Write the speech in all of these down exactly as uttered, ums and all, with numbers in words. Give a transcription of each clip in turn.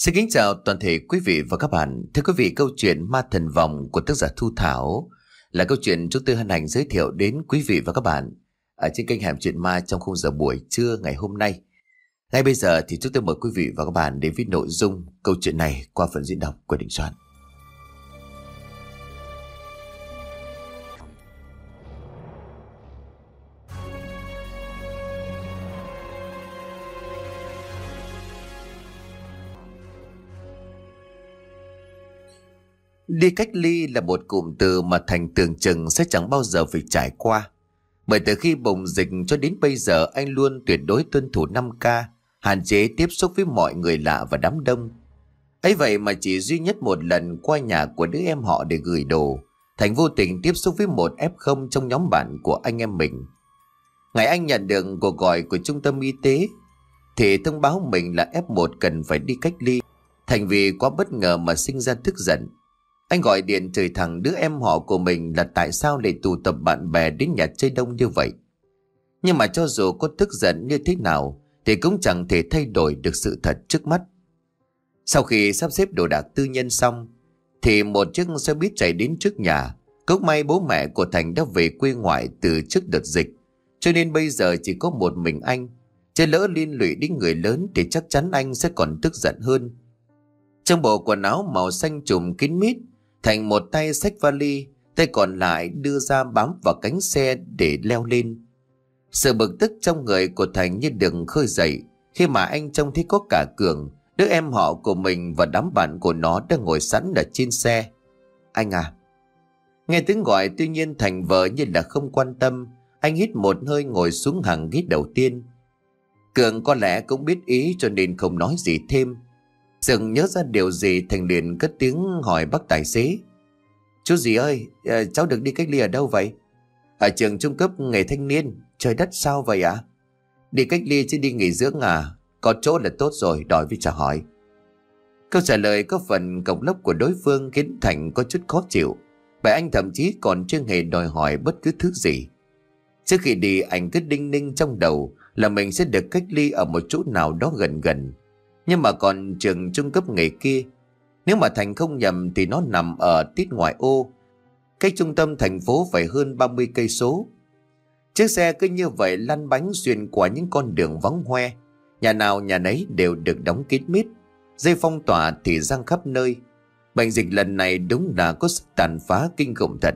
Xin kính chào toàn thể quý vị và các bạn. Thưa quý vị, câu chuyện Ma Thần Vòng của tác giả Thu Thảo là câu chuyện chúng tôi hân hạnh giới thiệu đến quý vị và các bạn ở trên kênh Hẻm Chuyện Ma trong khung giờ buổi trưa ngày hôm nay. Ngay bây giờ thì chúng tôi mời quý vị và các bạn đến với nội dung câu chuyện này qua phần diễn đọc của Đình Soạn. Đi cách ly là một cụm từ mà Thành tưởng chừng sẽ chẳng bao giờ phải trải qua. Bởi từ khi bùng dịch cho đến bây giờ anh luôn tuyệt đối tuân thủ năm K, hạn chế tiếp xúc với mọi người lạ và đám đông. Ấy vậy mà chỉ duy nhất một lần qua nhà của đứa em họ để gửi đồ, Thành vô tình tiếp xúc với một ép không trong nhóm bạn của anh em mình. Ngày anh nhận được cuộc gọi của trung tâm y tế thì thông báo mình là ép một cần phải đi cách ly. Thành vì quá bất ngờ mà sinh ra tức giận. Anh gọi điện chửi thẳng đứa em họ của mình là tại sao lại tụ tập bạn bè đến nhà chơi đông như vậy. Nhưng mà cho dù có tức giận như thế nào thì cũng chẳng thể thay đổi được sự thật trước mắt. Sau khi sắp xếp đồ đạc tư nhân xong thì một chiếc xe buýt chạy đến trước nhà. Cũng may bố mẹ của Thành đã về quê ngoại từ trước đợt dịch, cho nên bây giờ chỉ có một mình anh. Chứ lỡ liên lụy đến người lớn thì chắc chắn anh sẽ còn tức giận hơn. Trong bộ quần áo màu xanh trùm kín mít, Thành một tay xách vali, tay còn lại đưa ra bám vào cánh xe để leo lên. Sự bực tức trong người của Thành như đừng khơi dậy khi mà anh trông thấy có cả Cường, đứa em họ của mình và đám bạn của nó đang ngồi sẵn ở trên xe. Anh à. Nghe tiếng gọi tuy nhiên Thành vờ như là không quan tâm. Anh hít một hơi ngồi xuống hàng ghế đầu tiên. Cường có lẽ cũng biết ý cho nên không nói gì thêm. Dừng nhớ ra điều gì Thành liền cất tiếng hỏi bác tài xế. Chú gì ơi, à, cháu được đi cách ly ở đâu vậy? Ở trường trung cấp nghề thanh niên. Trời đất sao vậy ạ? À? Đi cách ly chứ đi nghỉ dưỡng à? Có chỗ là tốt rồi, đòi với chả hỏi. Câu trả lời có phần cộc lốc của đối phương khiến Thành có chút khó chịu. Bởi anh thậm chí còn chưa hề đòi hỏi bất cứ thứ gì. Trước khi đi anh cứ đinh ninh trong đầu là mình sẽ được cách ly ở một chỗ nào đó gần gần. Nhưng mà còn trường trung cấp nghề kia, nếu mà Thành không nhầm thì nó nằm ở tít ngoại ô, cách trung tâm thành phố phải hơn ba mươi cây số. Chiếc xe cứ như vậy lăn bánh xuyên qua những con đường vắng hoe, nhà nào nhà nấy đều được đóng kín mít, dây phong tỏa thì giăng khắp nơi. Bệnh dịch lần này đúng là có sức tàn phá kinh khủng thật.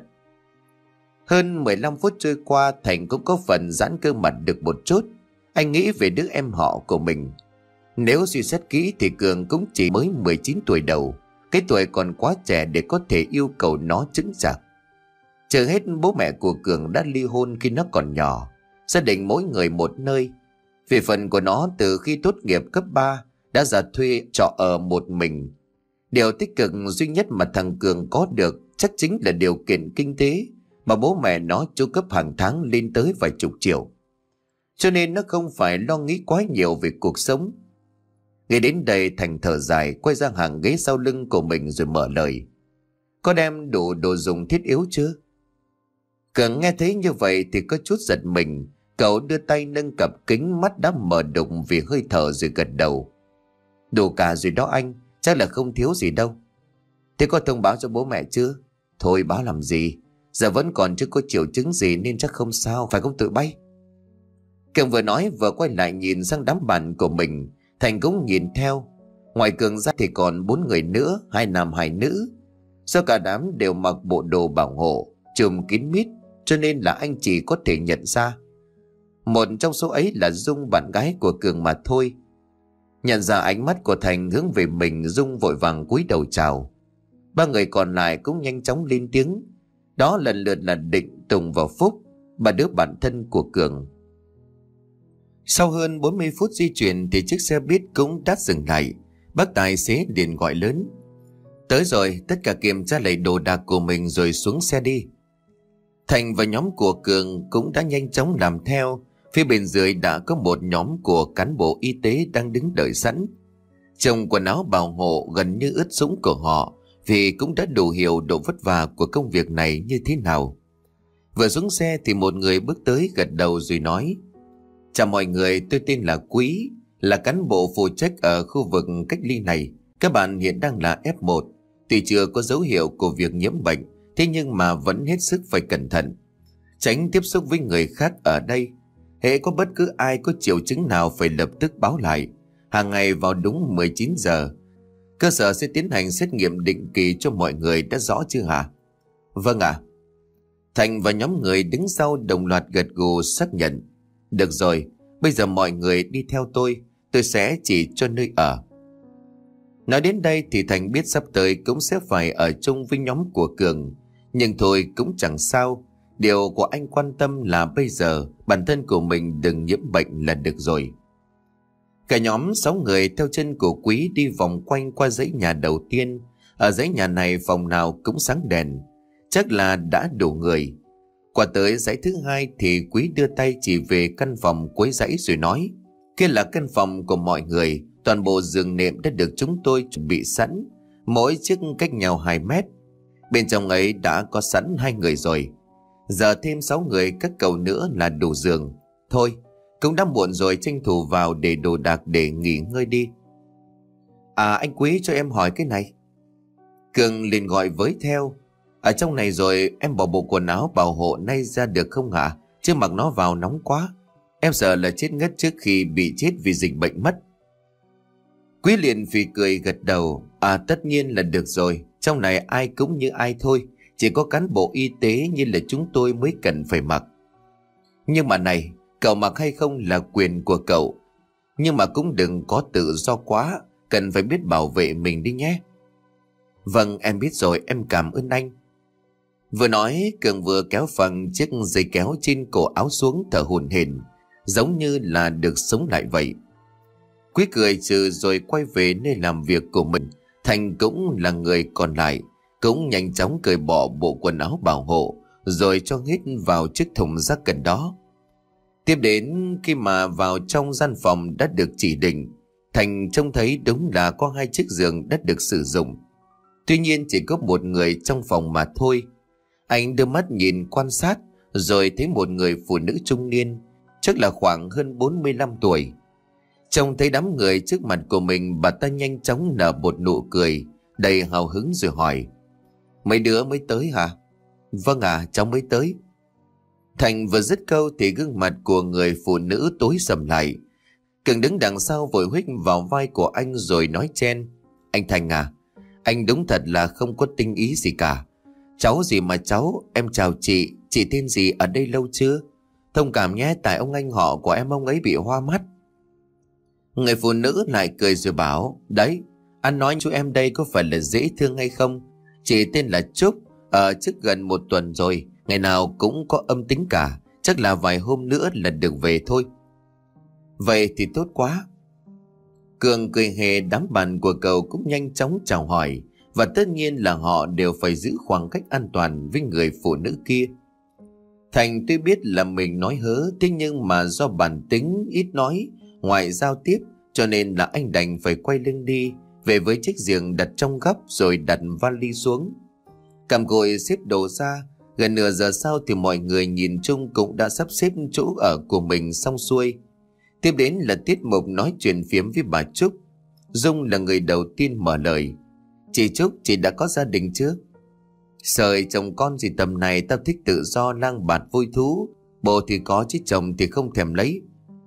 Hơn mười lăm phút trôi qua, Thành cũng có phần giãn cơ mặt được một chút. Anh nghĩ về đứa em họ của mình. Nếu suy xét kỹ thì Cường cũng chỉ mới mười chín tuổi đầu. Cái tuổi còn quá trẻ để có thể yêu cầu nó chững chạc. Chờ hết bố mẹ của Cường đã ly hôn khi nó còn nhỏ. Gia đình mỗi người một nơi. Về phần của nó từ khi tốt nghiệp cấp ba đã ra thuê trọ ở một mình. Điều tích cực duy nhất mà thằng Cường có được chắc chính là điều kiện kinh tế mà bố mẹ nó chu cấp hàng tháng lên tới vài chục triệu. Cho nên nó không phải lo nghĩ quá nhiều về cuộc sống. Nghe đến đây Thành thở dài, quay ra hàng ghế sau lưng của mình rồi mở lời. Có đem đủ đồ dùng thiết yếu chưa? Cường nghe thấy như vậy thì có chút giật mình. Cậu đưa tay nâng cặp kính, mắt đã mở đục vì hơi thở rồi gật đầu. Đủ cả rồi đó anh, chắc là không thiếu gì đâu. Thế có thông báo cho bố mẹ chưa? Thôi báo làm gì, giờ vẫn còn chưa có triệu chứng gì nên chắc không sao, phải không tụi bay? Cường vừa nói vừa quay lại nhìn sang đám bạn của mình. Thành cũng nhìn theo. Ngoài Cường ra thì còn bốn người nữa, hai nam hai nữ. Do cả đám đều mặc bộ đồ bảo hộ trùm kín mít, cho nên là anh chỉ có thể nhận ra một trong số ấy là Dung, bạn gái của Cường mà thôi. Nhận ra ánh mắt của Thành hướng về mình, Dung vội vàng cúi đầu chào. Ba người còn lại cũng nhanh chóng lên tiếng. Đó lần lượt là Định, Tùng và Phúc, ba đứa bạn thân của Cường. Sau hơn bốn mươi phút di chuyển thì chiếc xe buýt cũng đã dừng lại. Bác tài xế liền gọi lớn. Tới rồi, tất cả kiểm tra lại đồ đạc của mình rồi xuống xe đi. Thành và nhóm của Cường cũng đã nhanh chóng làm theo. Phía bên dưới đã có một nhóm của cán bộ y tế đang đứng đợi sẵn. Trong quần áo bảo hộ gần như ướt sũng của họ, vì cũng đã đủ hiểu độ vất vả của công việc này như thế nào. Vừa xuống xe thì một người bước tới gật đầu rồi nói. Chào mọi người, tôi tên là Quý, là cán bộ phụ trách ở khu vực cách ly này. Các bạn hiện đang là ép một. Tuy chưa có dấu hiệu của việc nhiễm bệnh, thế nhưng mà vẫn hết sức phải cẩn thận, tránh tiếp xúc với người khác ở đây. Hễ có bất cứ ai có triệu chứng nào phải lập tức báo lại. Hàng ngày vào đúng mười chín giờ, cơ sở sẽ tiến hành xét nghiệm định kỳ cho mọi người, đã rõ chưa hả? Vâng ạ. Thành và nhóm người đứng sau đồng loạt gật gù xác nhận. Được rồi, bây giờ mọi người đi theo tôi, tôi sẽ chỉ cho nơi ở. Nói đến đây thì Thành biết sắp tới cũng sẽ phải ở chung với nhóm của Cường. Nhưng thôi cũng chẳng sao. Điều của anh quan tâm là bây giờ bản thân của mình đừng nhiễm bệnh là được rồi. Cả nhóm sáu người theo chân của Quý đi vòng quanh qua dãy nhà đầu tiên. Ở dãy nhà này phòng nào cũng sáng đèn, chắc là đã đủ người. Qua tới dãy thứ hai thì Quý đưa tay chỉ về căn phòng cuối dãy rồi nói: kia là căn phòng của mọi người, toàn bộ giường nệm đã được chúng tôi chuẩn bị sẵn, mỗi chiếc cách nhau hai mét. Bên trong ấy đã có sẵn hai người rồi, giờ thêm sáu người các cậu nữa là đủ giường. Thôi, cũng đã muộn rồi, tranh thủ vào để đồ đạc để nghỉ ngơi đi. À anh Quý, cho em hỏi cái này. Cường liền gọi với theo: ở trong này rồi em bỏ bộ quần áo bảo hộ nay ra được không hả? Chứ mặc nó vào nóng quá, em sợ là chết ngất trước khi bị chết vì dịch bệnh mất. Quý liền phì cười gật đầu: à tất nhiên là được rồi, trong này ai cũng như ai thôi, chỉ có cán bộ y tế như là chúng tôi mới cần phải mặc. Nhưng mà này, cậu mặc hay không là quyền của cậu, nhưng mà cũng đừng có tự do quá, cần phải biết bảo vệ mình đi nhé. Vâng em biết rồi, em cảm ơn anh. Vừa nói Cường vừa kéo phăng chiếc dây kéo trên cổ áo xuống, thở hổn hển, giống như là được sống lại vậy. Quý cười trừ rồi quay về nơi làm việc của mình. Thành cũng là người còn lại, cũng nhanh chóng cởi bỏ bộ quần áo bảo hộ rồi cho hết vào chiếc thùng rác gần đó. Tiếp đến khi mà vào trong gian phòng đã được chỉ định, Thành trông thấy đúng là có hai chiếc giường đã được sử dụng. Tuy nhiên chỉ có một người trong phòng mà thôi. Anh đưa mắt nhìn quan sát rồi thấy một người phụ nữ trung niên, chắc là khoảng hơn bốn mươi lăm tuổi. Trông thấy đám người trước mặt của mình, bà ta nhanh chóng nở một nụ cười đầy hào hứng rồi hỏi: mấy đứa mới tới hả? Vâng ạ, à, cháu mới tới. Thành vừa dứt câu thì gương mặt của người phụ nữ tối sầm lại. Cường đứng đằng sau vội huých vào vai của anh rồi nói chen: anh Thành à, anh đúng thật là không có tinh ý gì cả. Cháu gì mà cháu, em chào chị, chị tên gì, ở đây lâu chưa? Thông cảm nhé, tại ông anh họ của em ông ấy bị hoa mắt. Người phụ nữ lại cười rồi bảo: đấy, anh nói chú em đây có phải là dễ thương hay không? Chị tên là Trúc, ở trước gần một tuần rồi, ngày nào cũng có âm tính cả, chắc là vài hôm nữa là được về thôi. Vậy thì tốt quá. Cường cười hề, đám bạn của cậu cũng nhanh chóng chào hỏi, và tất nhiên là họ đều phải giữ khoảng cách an toàn với người phụ nữ kia. Thành tuy biết là mình nói hớ, thế nhưng mà do bản tính ít nói ngoài giao tiếp, cho nên là anh đành phải quay lưng đi về với chiếc giường đặt trong góc rồi đặt vali xuống, cầm gội xếp đồ ra. Gần nửa giờ sau thì mọi người nhìn chung cũng đã sắp xếp chỗ ở của mình xong xuôi. Tiếp đến là tiết mục nói chuyện phiếm với bà Trúc. Dung là người đầu tiên mở lời: chị Trúc, chị đã có gia đình chưa? Sợi chồng con gì tầm này, tao thích tự do lang bạt vui thú, bồ thì có chứ chồng thì không thèm lấy.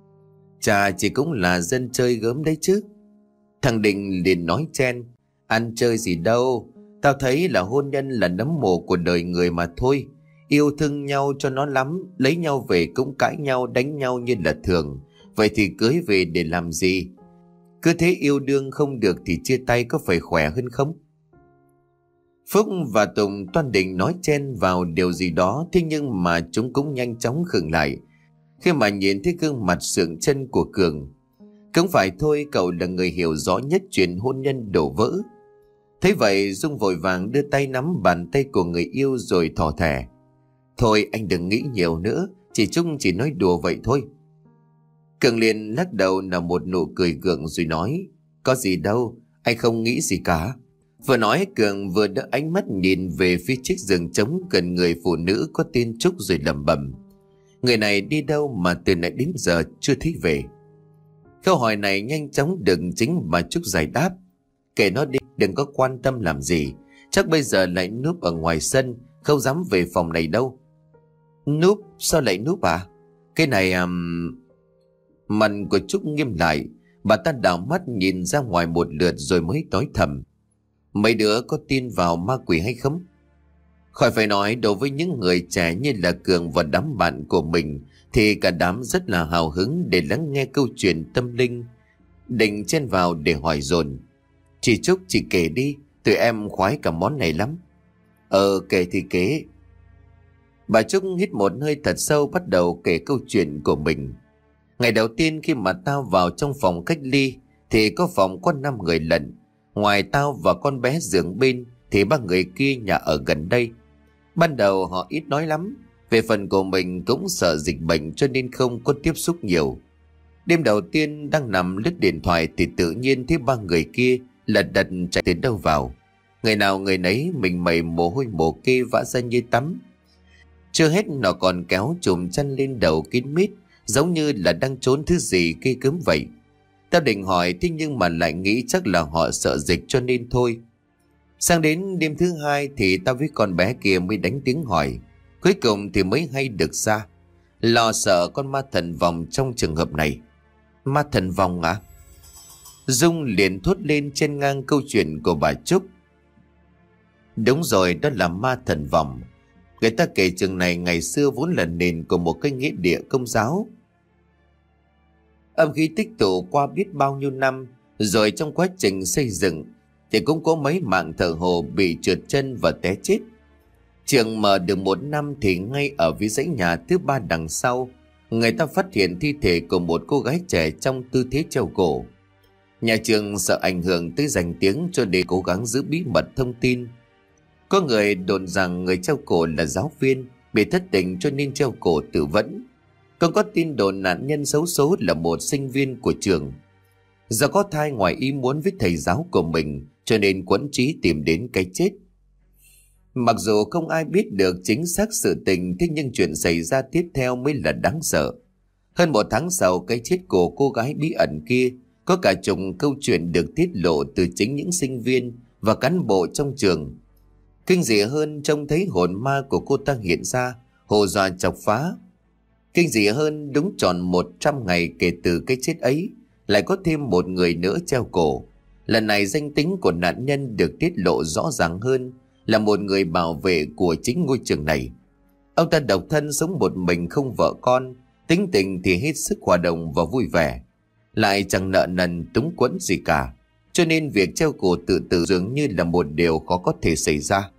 Chà, chị cũng là dân chơi gớm đấy chứ. Thằng Định liền nói chen: ăn chơi gì đâu, tao thấy là hôn nhân là nấm mồ của đời người mà thôi. Yêu thương nhau cho nó lắm, lấy nhau về cũng cãi nhau đánh nhau như là thường. Vậy thì cưới về để làm gì? Cứ thế yêu đương không được thì chia tay có phải khỏe hơn không? Phúc và Tùng toan định nói chen vào điều gì đó, thế nhưng mà chúng cũng nhanh chóng khựng lại khi mà nhìn thấy gương mặt sượng chân của Cường. Cũng phải thôi, cậu là người hiểu rõ nhất chuyện hôn nhân đổ vỡ. Thế vậy Dung vội vàng đưa tay nắm bàn tay của người yêu rồi thỏ thẻ: thôi anh đừng nghĩ nhiều nữa, chị Trúc chỉ nói đùa vậy thôi. Cường liền lắc đầu nở một nụ cười gượng rồi nói: có gì đâu, anh không nghĩ gì cả. Vừa nói Cường vừa đỡ ánh mắt nhìn về phía chiếc giường trống gần người phụ nữ có tên Trúc rồi lẩm bẩm: người này đi đâu mà từ nãy đến giờ chưa thấy về? Câu hỏi này nhanh chóng được chính bà Trúc giải đáp: Kệ nó đi, đừng có quan tâm làm gì. Chắc bây giờ lại núp ở ngoài sân, không dám về phòng này đâu. Núp? Sao lại núp à? Cái này... Um... Mặt của Trúc nghiêm lại. Bà ta đảo mắt nhìn ra ngoài một lượt rồi mới nói thầm. Mấy đứa có tin vào ma quỷ hay không? Khỏi phải nói, đối với những người trẻ như là Cường và đám bạn của mình thì cả đám rất là hào hứng để lắng nghe câu chuyện tâm linh. Định chen vào để hỏi dồn. Chị Trúc, chị kể đi, tụi em khoái cả món này lắm. Ờ, kể thì kể. Bà Trúc hít một hơi thật sâu, bắt đầu kể câu chuyện của mình. Ngày đầu tiên khi mà tao vào trong phòng cách ly thì có phòng có năm người lận. Ngoài tao và con bé giường bên thì ba người kia nhà ở gần đây. Ban đầu họ ít nói lắm. Về phần của mình cũng sợ dịch bệnh cho nên không có tiếp xúc nhiều. Đêm đầu tiên đang nằm lướt điện thoại thì tự nhiên thấy ba người kia lật đật chạy đến đâu vào. Người nào người nấy mình mẩy mồ hôi mồ kê vã ra như tắm. Chưa hết nó còn kéo chùm chăn lên đầu kín mít, giống như là đang trốn thứ gì ghê gớm vậy. Tao định hỏi thế nhưng mà lại nghĩ chắc là họ sợ dịch cho nên thôi. Sang đến đêm thứ hai thì tao với con bé kia mới đánh tiếng hỏi. Cuối cùng thì mới hay được ra. Lo sợ con ma thần vòng trong trường hợp này. Ma thần vòng à? Dung liền thốt lên trên ngang câu chuyện của bà Trúc. Đúng rồi, đó là ma thần vòng. Người ta kể trường này ngày xưa vốn là nền của một cái nghĩa địa Công giáo. Âm khí tích tụ qua biết bao nhiêu năm, rồi trong quá trình xây dựng thì cũng có mấy mạng thợ hồ bị trượt chân và té chết. Trường mở được một năm thì ngay ở phía dãy nhà thứ ba đằng sau, người ta phát hiện thi thể của một cô gái trẻ trong tư thế treo cổ. Nhà trường sợ ảnh hưởng tới danh tiếng cho nên cố gắng giữ bí mật thông tin. Có người đồn rằng người treo cổ là giáo viên, bị thất tình cho nên treo cổ tự vẫn. Còn có tin đồn nạn nhân xấu số là một sinh viên của trường. Do có thai ngoài ý muốn với thầy giáo của mình cho nên quẫn trí tìm đến cái chết. Mặc dù không ai biết được chính xác sự tình, thế nhưng chuyện xảy ra tiếp theo mới là đáng sợ. Hơn một tháng sau cái chết của cô gái bí ẩn kia, có cả chục câu chuyện được tiết lộ từ chính những sinh viên và cán bộ trong trường. Kinh dị hơn, trông thấy hồn ma của cô ta hiện ra, hù dọa chọc phá. Kinh dị hơn, đúng tròn một trăm ngày kể từ cái chết ấy, lại có thêm một người nữa treo cổ. Lần này danh tính của nạn nhân được tiết lộ rõ ràng hơn, là một người bảo vệ của chính ngôi trường này. Ông ta độc thân sống một mình không vợ con, tính tình thì hết sức hòa đồng và vui vẻ, lại chẳng nợ nần túng quẫn gì cả, cho nên việc treo cổ tự tử dường như là một điều khó có thể xảy ra.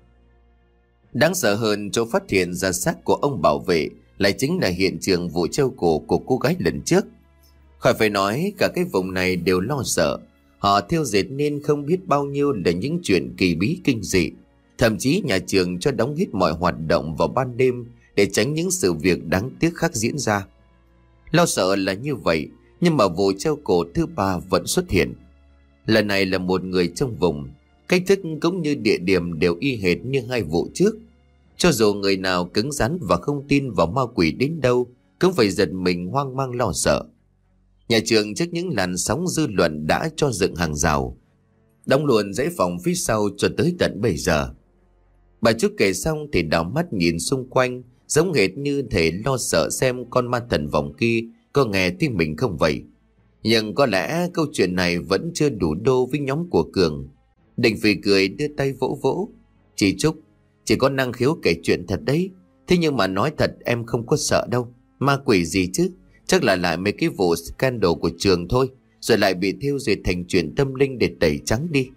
Đáng sợ hơn, chỗ phát hiện ra xác của ông bảo vệ lại chính là hiện trường vụ treo cổ của cô gái lần trước. Khỏi phải nói, cả cái vùng này đều lo sợ. Họ thiêu dệt nên không biết bao nhiêu là những chuyện kỳ bí kinh dị. Thậm chí nhà trường cho đóng hết mọi hoạt động vào ban đêm để tránh những sự việc đáng tiếc khác diễn ra. Lo sợ là như vậy, nhưng mà vụ treo cổ thứ ba vẫn xuất hiện. Lần này là một người trong vùng. Cách thức cũng như địa điểm đều y hệt như hai vụ trước. Cho dù người nào cứng rắn và không tin vào ma quỷ đến đâu, cũng phải giật mình hoang mang lo sợ. Nhà trường trước những làn sóng dư luận đã cho dựng hàng rào, đóng luôn dãy phòng phía sau cho tới tận bây giờ. Bà Trúc kể xong thì đảo mắt nhìn xung quanh, giống hệt như thể lo sợ xem con ma thần vòng kia có nghe tiếng mình không vậy. Nhưng có lẽ câu chuyện này vẫn chưa đủ đô với nhóm của Cường. Định Phì cười đưa tay vỗ vỗ. Chị Trúc, chị có năng khiếu kể chuyện thật đấy. Thế nhưng mà nói thật em không có sợ đâu. Ma quỷ gì chứ? Chắc là lại mấy cái vụ scandal của trường thôi, rồi lại bị thiêu duyệt thành chuyện tâm linh để tẩy trắng đi.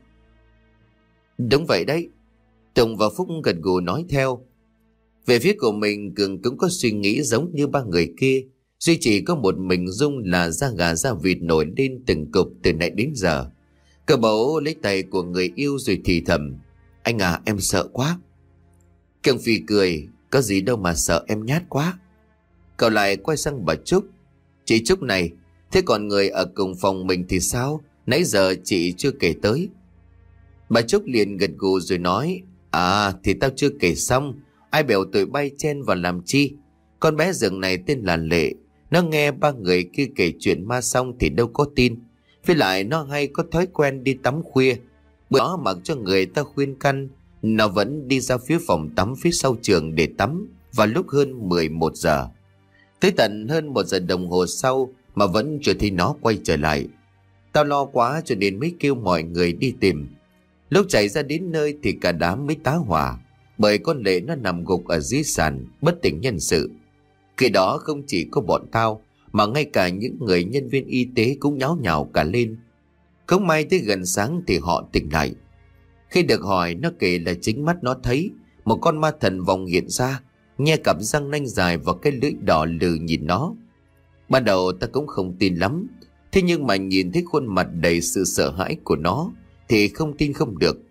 Đúng vậy đấy. Tùng và Phúc gật gù nói theo. Về phía của mình, Cường cũng có suy nghĩ giống như ba người kia. Duy chỉ có một mình Dung là da gà da vịt nổi lên từng cục từ nãy đến giờ. Cậu bấu lấy tay của người yêu rồi thì thầm. Anh à, em sợ quá. Cường phì cười. Có gì đâu mà sợ, em nhát quá. Cậu lại quay sang bà Trúc. Chị Trúc này, thế còn người ở cùng phòng mình thì sao? Nãy giờ chị chưa kể tới. Bà Trúc liền gật gù rồi nói. À thì tao chưa kể xong. Ai bèo tụi bay chen vào làm chi? Con bé rừng này tên là Lệ. Nó nghe ba người kia kể chuyện ma xong thì đâu có tin. Với lại nó hay có thói quen đi tắm khuya. Bữa đó mặc cho người ta khuyên can, nó vẫn đi ra phía phòng tắm phía sau trường để tắm vào lúc hơn mười một giờ. Tới tận hơn một giờ đồng hồ sau mà vẫn chưa thấy nó quay trở lại. Tao lo quá cho nên mới kêu mọi người đi tìm. Lúc chạy ra đến nơi thì cả đám mới tá hỏa, bởi con Lệ nó nằm gục ở dưới sàn bất tỉnh nhân sự. Khi đó không chỉ có bọn tao mà ngay cả những người nhân viên y tế cũng nháo nhào cả lên. Không may tới gần sáng thì họ tỉnh lại. Khi được hỏi, nó kể là chính mắt nó thấy một con ma thần vòng hiện ra, nhe cặp răng nanh dài và cái lưỡi đỏ lừ nhìn nó. Ban đầu ta cũng không tin lắm, thế nhưng mà nhìn thấy khuôn mặt đầy sự sợ hãi của nó thì không tin không được.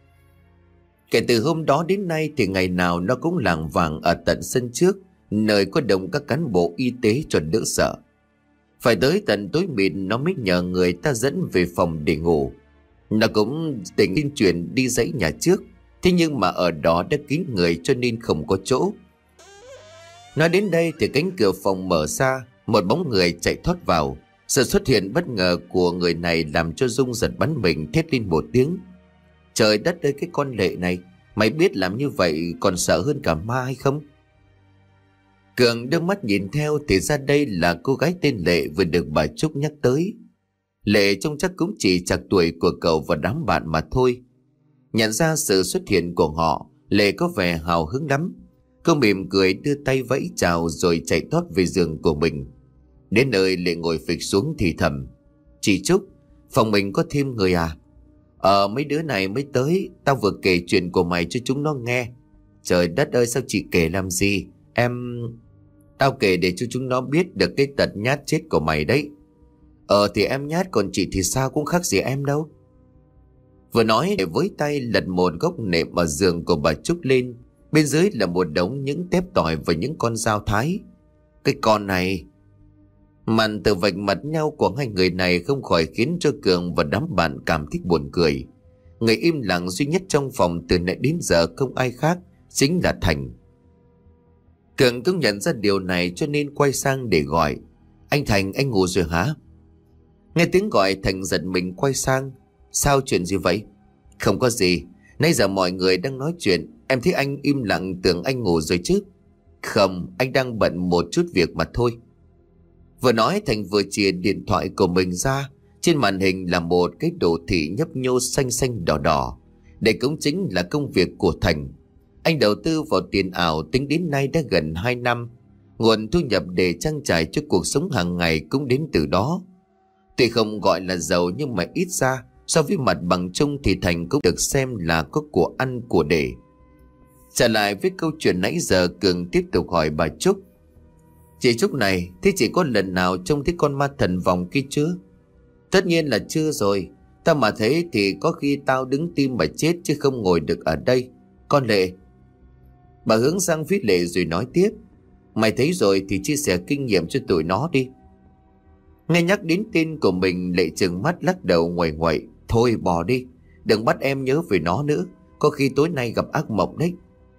Kể từ hôm đó đến nay thì ngày nào nó cũng lảng vảng ở tận sân trước, nơi có đông các cán bộ y tế cho đỡ sợ. Phải tới tận tối mịt nó mới nhờ người ta dẫn về phòng để ngủ. Nó cũng tỉnh tin chuyện đi dãy nhà trước, thế nhưng mà ở đó đã kín người cho nên không có chỗ. Nói đến đây thì cánh cửa phòng mở ra, một bóng người chạy thoát vào. Sự xuất hiện bất ngờ của người này làm cho Dung giật bắn mình, thét lên một tiếng. Trời đất ơi, cái con Lệ này, mày biết làm như vậy còn sợ hơn cả ma hay không? Cường đưa mắt nhìn theo thì ra đây là cô gái tên Lệ vừa được bà Trúc nhắc tới. Lệ trông chắc cũng chỉ chạc tuổi của cậu và đám bạn mà thôi. Nhận ra sự xuất hiện của họ, Lệ có vẻ hào hứng lắm. Cô mỉm cười đưa tay vẫy chào rồi chạy tót về giường của mình. Đến nơi Lệ ngồi phịch xuống thì thầm: "Chị Trúc, phòng mình có thêm người à?" "Ờ, mấy đứa này mới tới, tao vừa kể chuyện của mày cho chúng nó nghe." "Trời đất ơi, sao chị kể làm gì? Em... Tao kể để cho chúng nó biết được cái tật nhát chết của mày đấy." "Ờ thì em nhát, còn chị thì sao, cũng khác gì em đâu." Vừa nói để với tay lật một gốc nệm ở giường của bà Trúc lên. Bên dưới là một đống những tép tỏi và những con dao thái. Cái con này... Màn từ vạch mặt nhau của hai người này không khỏi khiến cho Cường và đám bạn cảm thấy buồn cười. Người im lặng duy nhất trong phòng từ nãy đến giờ không ai khác, chính là Thành. Cường cũng nhận ra điều này cho nên quay sang để gọi: "Anh Thành, anh ngủ rồi hả?" Nghe tiếng gọi, Thành giật mình quay sang: "Sao, chuyện gì vậy?" "Không có gì, nãy giờ mọi người đang nói chuyện, em thấy anh im lặng tưởng anh ngủ rồi chứ." "Không, anh đang bận một chút việc mà thôi." Vừa nói, Thành vừa chìa điện thoại của mình ra. Trên màn hình là một cái đồ thị nhấp nhô xanh xanh đỏ đỏ. Đây cũng chính là công việc của Thành. Anh đầu tư vào tiền ảo tính đến nay đã gần hai năm. Nguồn thu nhập để trang trải cho cuộc sống hàng ngày cũng đến từ đó. Tuy không gọi là giàu nhưng mà ít ra so với mặt bằng chung thì Thành cũng được xem là có của ăn của để. Trở lại với câu chuyện nãy giờ, Cường tiếp tục hỏi bà Trúc: "Chị Trúc này, thế chị có lần nào trông thấy con ma thần vòng kia chưa?" "Tất nhiên là chưa rồi. Tao mà thấy thì có khi tao đứng tim mà chết chứ không ngồi được ở đây. Con Lệ..." Bà hướng sang phía Lệ rồi nói tiếp: "Mày thấy rồi thì chia sẻ kinh nghiệm cho tụi nó đi." Nghe nhắc đến tên của mình, Lệ trừng mắt lắc đầu nguậy nguậy: "Thôi bỏ đi, đừng bắt em nhớ về nó nữa, có khi tối nay gặp ác mộng đấy."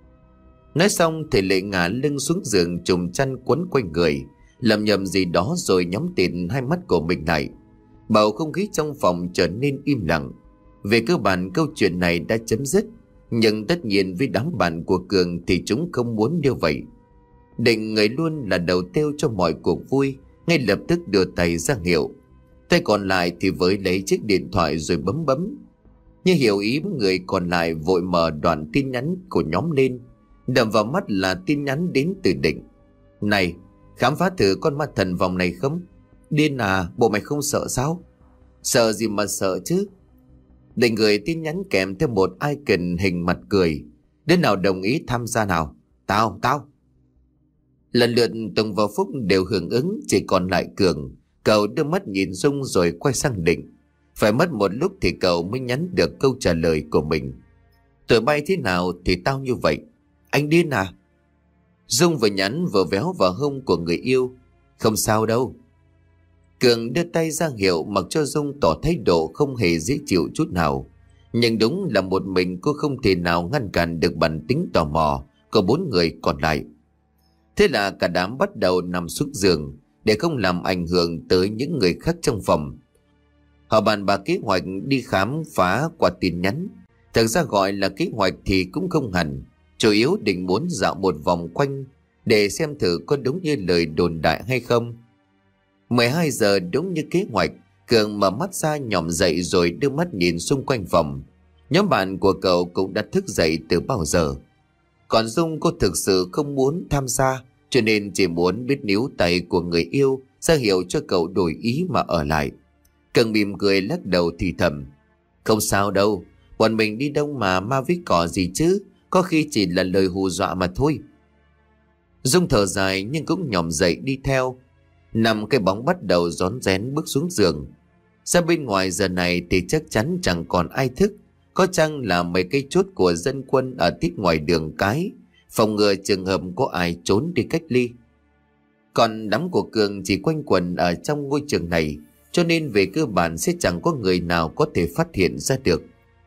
Nói xong thì Lệ ngả lưng xuống giường, trùm chăn quấn quanh người, lầm nhầm gì đó rồi nhắm tịt hai mắt của mình lại. Bầu không khí trong phòng trở nên im lặng. Về cơ bản câu chuyện này đã chấm dứt, nhưng tất nhiên với đám bạn của Cường thì chúng không muốn như vậy. Định người luôn là đầu tiêu cho mọi cuộc vui, ngay lập tức đưa tay ra hiệu. Tay còn lại thì với lấy chiếc điện thoại rồi bấm bấm. Như hiểu ý, người còn lại vội mở đoạn tin nhắn của nhóm lên. Đập vào mắt là tin nhắn đến từ Định: "Này, khám phá thử con ma thần vòng này không?" "Điên à, bộ mày không sợ sao?" "Sợ gì mà sợ chứ." Định gửi tin nhắn kèm theo một icon hình mặt cười: "Đứa nào đồng ý tham gia nào?" Tao, tao." Lần lượt Tùng và Phúc đều hưởng ứng, chỉ còn lại Cường. Cậu đưa mắt nhìn Dung rồi quay sang Định. Phải mất một lúc thì cậu mới nhắn được câu trả lời của mình: "Tụi bay thế nào thì tao như vậy." "Anh điên à?" Dung vừa nhắn vừa véo vào hông của người yêu: "Không sao đâu." Cường đưa tay ra hiệu, mặc cho Dung tỏ thái độ không hề dễ chịu chút nào. Nhưng đúng là một mình cô không thể nào ngăn cản được bản tính tò mò của bốn người còn lại. Thế là cả đám bắt đầu nằm xuống giường để không làm ảnh hưởng tới những người khác trong phòng. Họ bàn bạc kế hoạch đi khám phá qua tin nhắn. Thực ra gọi là kế hoạch thì cũng không hẳn, chủ yếu định muốn dạo một vòng quanh để xem thử có đúng như lời đồn đại hay không. mười hai giờ đúng như kế hoạch, Cường mở mắt ra nhòm dậy rồi đưa mắt nhìn xung quanh phòng. Nhóm bạn của cậu cũng đã thức dậy từ bao giờ. Còn Dung, cô thực sự không muốn tham gia, cho nên chỉ muốn biết níu tay của người yêu ra hiệu cho cậu đổi ý mà ở lại. Cường mỉm cười lắc đầu thì thầm: không sao đâu, bọn mình đi đông mà ma với cỏ gì chứ, có khi chỉ là lời hù dọa mà thôi. Dung thở dài nhưng cũng nhòm dậy đi theo. Nằm cái bóng bắt đầu rón rén bước xuống giường. Ra bên ngoài giờ này thì chắc chắn chẳng còn ai thức, có chăng là mấy cây chốt của dân quân ở tít ngoài đường cái, phòng ngừa trường hợp có ai trốn đi cách ly. Còn đám của Cường chỉ quanh quẩn ở trong ngôi trường này, cho nên về cơ bản sẽ chẳng có người nào có thể phát hiện ra được.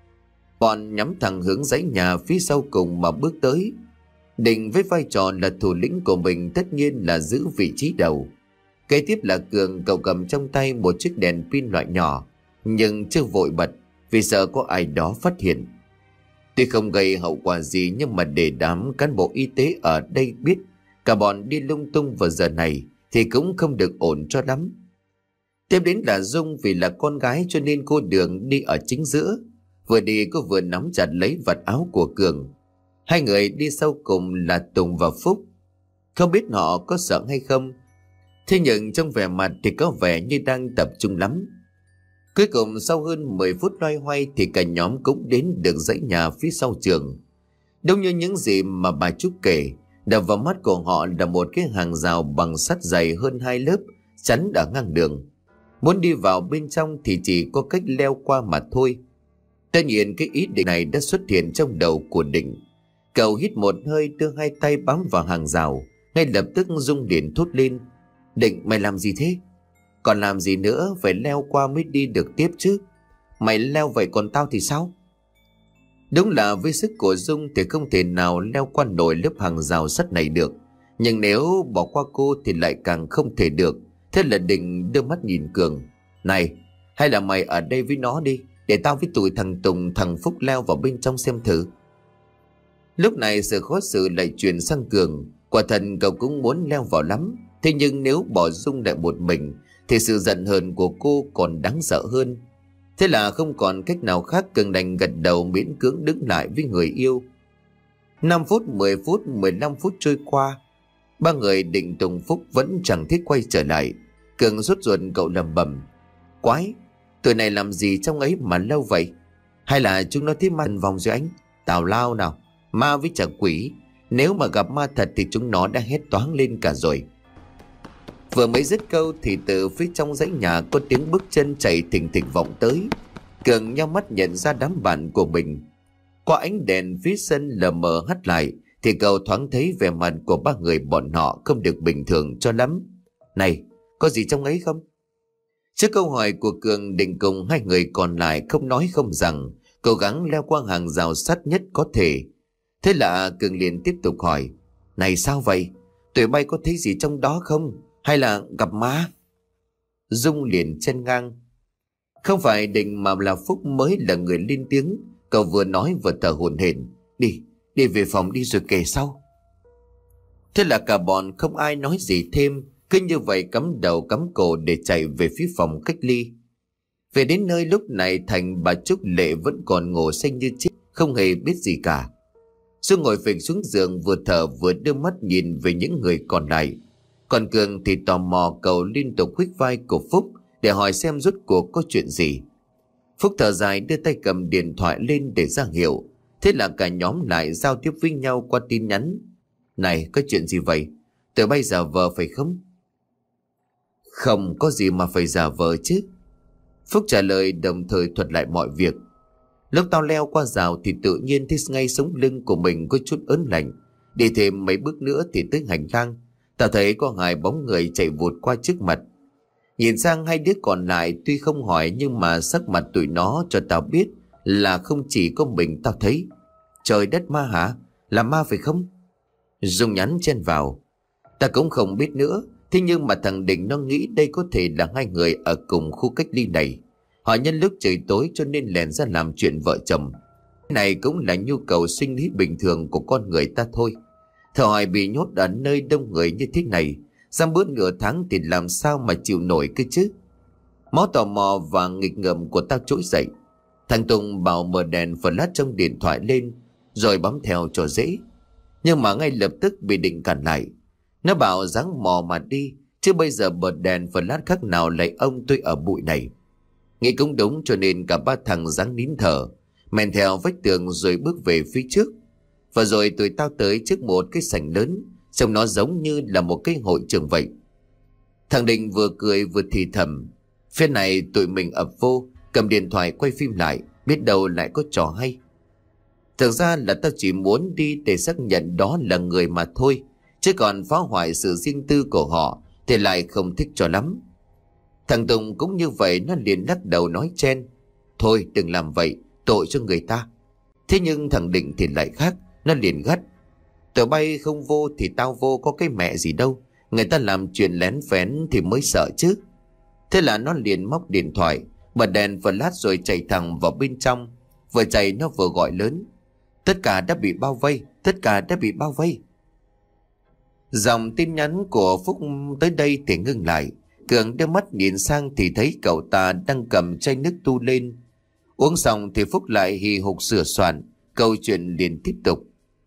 Bọn nhắm thẳng hướng dãy nhà phía sau cùng mà bước tới. Định với vai trò là thủ lĩnh của mình tất nhiên là giữ vị trí đầu. Kế tiếp là Cường, cậu cầm trong tay một chiếc đèn pin loại nhỏ, nhưng chưa vội bật vì sợ có ai đó phát hiện. Tuy không gây hậu quả gì nhưng mà để đám cán bộ y tế ở đây biết cả bọn đi lung tung vào giờ này thì cũng không được ổn cho lắm. Tiếp đến là Dung, vì là con gái cho nên cô Đường đi ở chính giữa. Vừa đi cô vừa nắm chặt lấy vạt áo của Cường. Hai người đi sau cùng là Tùng và Phúc. Không biết họ có sợ hay không, thế nhưng trong vẻ mặt thì có vẻ như đang tập trung lắm. Cuối cùng sau hơn mười phút loay hoay thì cả nhóm cũng đến được dãy nhà phía sau trường. Đúng như những gì mà bà Trúc kể, đập vào mắt của họ là một cái hàng rào bằng sắt dày hơn hai lớp chắn ở ngang đường. Muốn đi vào bên trong thì chỉ có cách leo qua mà thôi. Tất nhiên cái ý định này đã xuất hiện trong đầu của Định. Cậu hít một hơi, đưa hai tay bám vào hàng rào. Ngay lập tức Dung điện thốt lên: Định, mày làm gì thế? Còn làm gì nữa, phải leo qua mới đi được tiếp chứ. Mày leo vậy còn tao thì sao? Đúng là với sức của Dung thì không thể nào leo qua nổi lớp hàng rào sắt này được. Nhưng nếu bỏ qua cô thì lại càng không thể được. Thế là Định đưa mắt nhìn Cường: Này, hay là mày ở đây với nó đi, để tao với tụi thằng Tùng thằng Phúc leo vào bên trong xem thử. Lúc này sự khó xử lại chuyển sang Cường. Quả thật cậu cũng muốn leo vào lắm. Thế nhưng nếu bỏ Dung lại một mình thì sự giận hờn của cô còn đáng sợ hơn. Thế là không còn cách nào khác, Cường đành gật đầu miễn cưỡng đứng lại với người yêu. Năm phút, mười phút, mười lăm phút trôi qua. Ba người Định, Tùng, Phúc vẫn chẳng thích quay trở lại. Cường sốt ruột, cậu lầm bầm: Quái, tụi này làm gì trong ấy mà lâu vậy? Hay là chúng nó thấy ma vòng rồi anh? Tào lao nào, ma với chả quỷ, nếu mà gặp ma thật thì chúng nó đã hét toáng lên cả rồi. Vừa mới dứt câu thì từ phía trong dãy nhà có tiếng bước chân chạy thình thịch vọng tới. Cường nhao mắt nhận ra đám bạn của mình. Qua ánh đèn phía sân lờ mờ hắt lại thì cậu thoáng thấy vẻ mặt của ba người bọn họ không được bình thường cho lắm. Này, có gì trong ấy không? Trước câu hỏi của Cường, Định cùng hai người còn lại không nói không rằng, cố gắng leo qua hàng rào sắt nhất có thể. Thế là Cường liền tiếp tục hỏi: Này, sao vậy? Tụi bay có thấy gì trong đó không? Hay là gặp ma? Dung liền chen ngang: Không phải Định mà là Phúc mới là người lên tiếng. Cậu vừa nói vừa thở hổn hển: Đi, đi về phòng đi rồi kể sau. Thế là cả bọn không ai nói gì thêm, cứ như vậy cắm đầu cắm cổ để chạy về phía phòng cách ly. Về đến nơi lúc này Thành, bà Trúc, Lệ vẫn còn ngủ say như chết, không hề biết gì cả. Dung ngồi phịch xuống giường, vừa thở vừa đưa mắt nhìn về những người còn lại. Còn Cường thì tò mò, cậu liên tục huých vai của Phúc để hỏi xem rốt cuộc có chuyện gì. Phúc thở dài đưa tay cầm điện thoại lên để ra hiệu. Thế là cả nhóm lại giao tiếp với nhau qua tin nhắn: Này, có chuyện gì vậy? Tụi bay giả vờ phải không? Không có gì mà phải giả vờ chứ. Phúc trả lời đồng thời thuật lại mọi việc. Lúc tao leo qua rào thì tự nhiên thấy ngay sống lưng của mình có chút ớn lạnh. Đi thêm mấy bước nữa thì tới hành lang. Tao thấy có hai bóng người chạy vụt qua trước mặt. Nhìn sang hai đứa còn lại, tuy không hỏi nhưng mà sắc mặt tụi nó cho tao biết là không chỉ có mình tao thấy. Trời đất, ma hả? Là ma phải không? Dung nhắn chen vào: Ta cũng không biết nữa. Thế nhưng mà thằng Định nó nghĩ đây có thể là hai người ở cùng khu cách ly này. Họ nhân lúc trời tối cho nên lèn ra làm chuyện vợ chồng. Cái này cũng là nhu cầu sinh lý bình thường của con người ta thôi. Thợ hỏi bị nhốt ở nơi đông người như thế này, giam bữa nửa tháng thì làm sao mà chịu nổi cơ chứ. Máu tò mò và nghịch ngợm của tao trỗi dậy. Thằng Tùng bảo mở đèn flash trong điện thoại lên rồi bấm theo cho dễ. Nhưng mà ngay lập tức bị định cản lại. Nó bảo dáng mò mà đi, chứ bây giờ bật đèn flash khác nào lấy ông tôi ở bụi này. Nghĩ cũng đúng, cho nên cả ba thằng dáng nín thở, men theo vách tường rồi bước về phía trước. Và rồi tụi tao tới trước một cái sảnh lớn, trông nó giống như là một cái hội trường vậy. Thằng Định vừa cười vừa thì thầm. Phía này tụi mình ập vô, cầm điện thoại quay phim lại, biết đâu lại có trò hay. Thực ra là tao chỉ muốn đi để xác nhận đó là người mà thôi, chứ còn phá hoại sự riêng tư của họ thì lại không thích cho lắm. Thằng Tùng cũng như vậy, nó liền lắc đầu nói chen. Thôi đừng làm vậy, tội cho người ta. Thế nhưng thằng Định thì lại khác, nó liền gắt. Tụi bay không vô thì tao vô có cái mẹ gì đâu. Người ta làm chuyện lén phén thì mới sợ chứ. Thế là nó liền móc điện thoại, bật đèn flash rồi chạy thẳng vào bên trong. Vừa chạy nó vừa gọi lớn. Tất cả đã bị bao vây, tất cả đã bị bao vây. Dòng tin nhắn của Phúc tới đây thì ngưng lại. Cường đưa mắt nhìn sang thì thấy cậu ta đang cầm chai nước tu lên. Uống xong thì Phúc lại hì hục sửa soạn. Câu chuyện liền tiếp tục.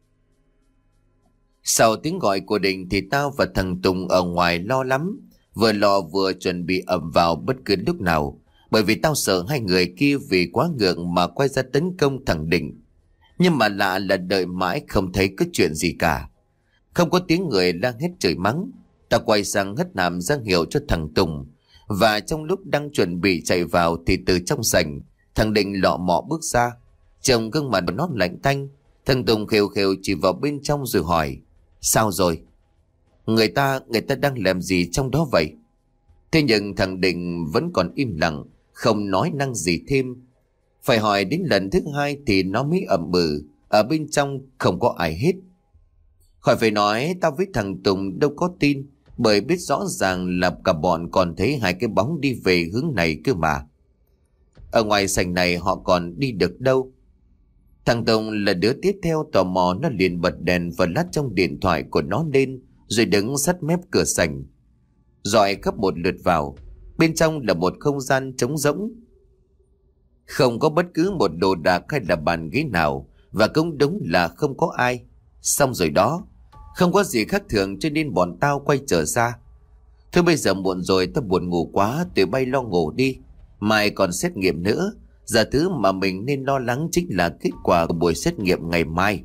Sau tiếng gọi của Định thì tao và thằng Tùng ở ngoài lo lắm. Vừa lo vừa chuẩn bị ập vào bất cứ lúc nào. Bởi vì tao sợ hai người kia vì quá ngượng mà quay ra tấn công thằng Định. Nhưng mà lạ là đợi mãi không thấy có chuyện gì cả. Không có tiếng người la hét chửi mắng. Tao quay sang hất hàm ra hiệu cho thằng Tùng. Và trong lúc đang chuẩn bị chạy vào thì từ trong sảnh, thằng Định lọ mọ bước ra. Trông gương mặt nó lạnh tanh. Thằng Tùng khều khều chỉ vào bên trong rồi hỏi. Sao rồi? Người ta, người ta đang làm gì trong đó vậy? Thế nhưng thằng Định vẫn còn im lặng, không nói năng gì thêm. Phải hỏi đến lần thứ hai thì nó mới ậm ừ. Ở bên trong không có ai hết. Khỏi phải nói, tao với thằng Tùng đâu có tin, bởi biết rõ ràng là cả bọn còn thấy hai cái bóng đi về hướng này cơ mà. Ở ngoài sảnh này họ còn đi được đâu. Thằng Tùng là đứa tiếp theo tò mò, nó liền bật đèn flash trong điện thoại của nó lên, rồi đứng sát mép cửa sảnh, dọi khắp một lượt vào. Bên trong là một không gian trống rỗng, không có bất cứ một đồ đạc hay là bàn ghế nào, và cũng đúng là không có ai. Xong rồi đó, không có gì khác thường cho nên bọn tao quay trở ra. Thôi bây giờ muộn rồi, tao buồn ngủ quá, tụi bay lo ngủ đi. Mai còn xét nghiệm nữa. Giờ thứ mà mình nên lo lắng chính là kết quả của buổi xét nghiệm ngày mai.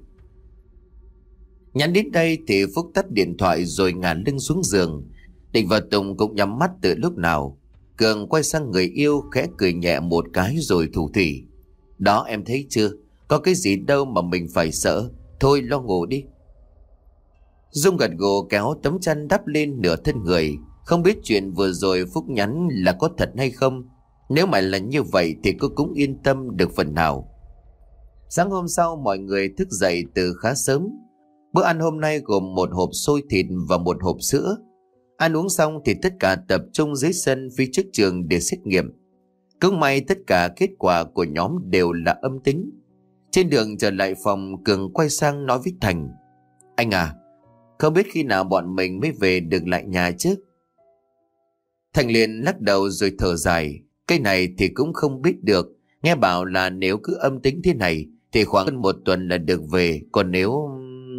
Nhắn đến đây thì Phúc tắt điện thoại rồi ngả lưng xuống giường. Định và Tùng cũng nhắm mắt từ lúc nào. Cường quay sang người yêu khẽ cười nhẹ một cái rồi thủ thỉ. Đó, em thấy chưa? Có cái gì đâu mà mình phải sợ. Thôi lo ngủ đi. Dung gật gù kéo tấm chăn đắp lên nửa thân người. Không biết chuyện vừa rồi Phúc nhắn là có thật hay không. Nếu mà là như vậy thì cô cũng yên tâm được phần nào. Sáng hôm sau mọi người thức dậy từ khá sớm. Bữa ăn hôm nay gồm một hộp xôi thịt và một hộp sữa. Ăn uống xong thì tất cả tập trung dưới sân phía trước trường để xét nghiệm. Cũng may tất cả kết quả của nhóm đều là âm tính. Trên đường trở lại phòng, Cường quay sang nói với Thành. Anh à, không biết khi nào bọn mình mới về được lại nhà chứ? Thành liền lắc đầu rồi thở dài. Cái này thì cũng không biết được. Nghe bảo là nếu cứ âm tính thế này thì khoảng hơn một tuần là được về. Còn nếu...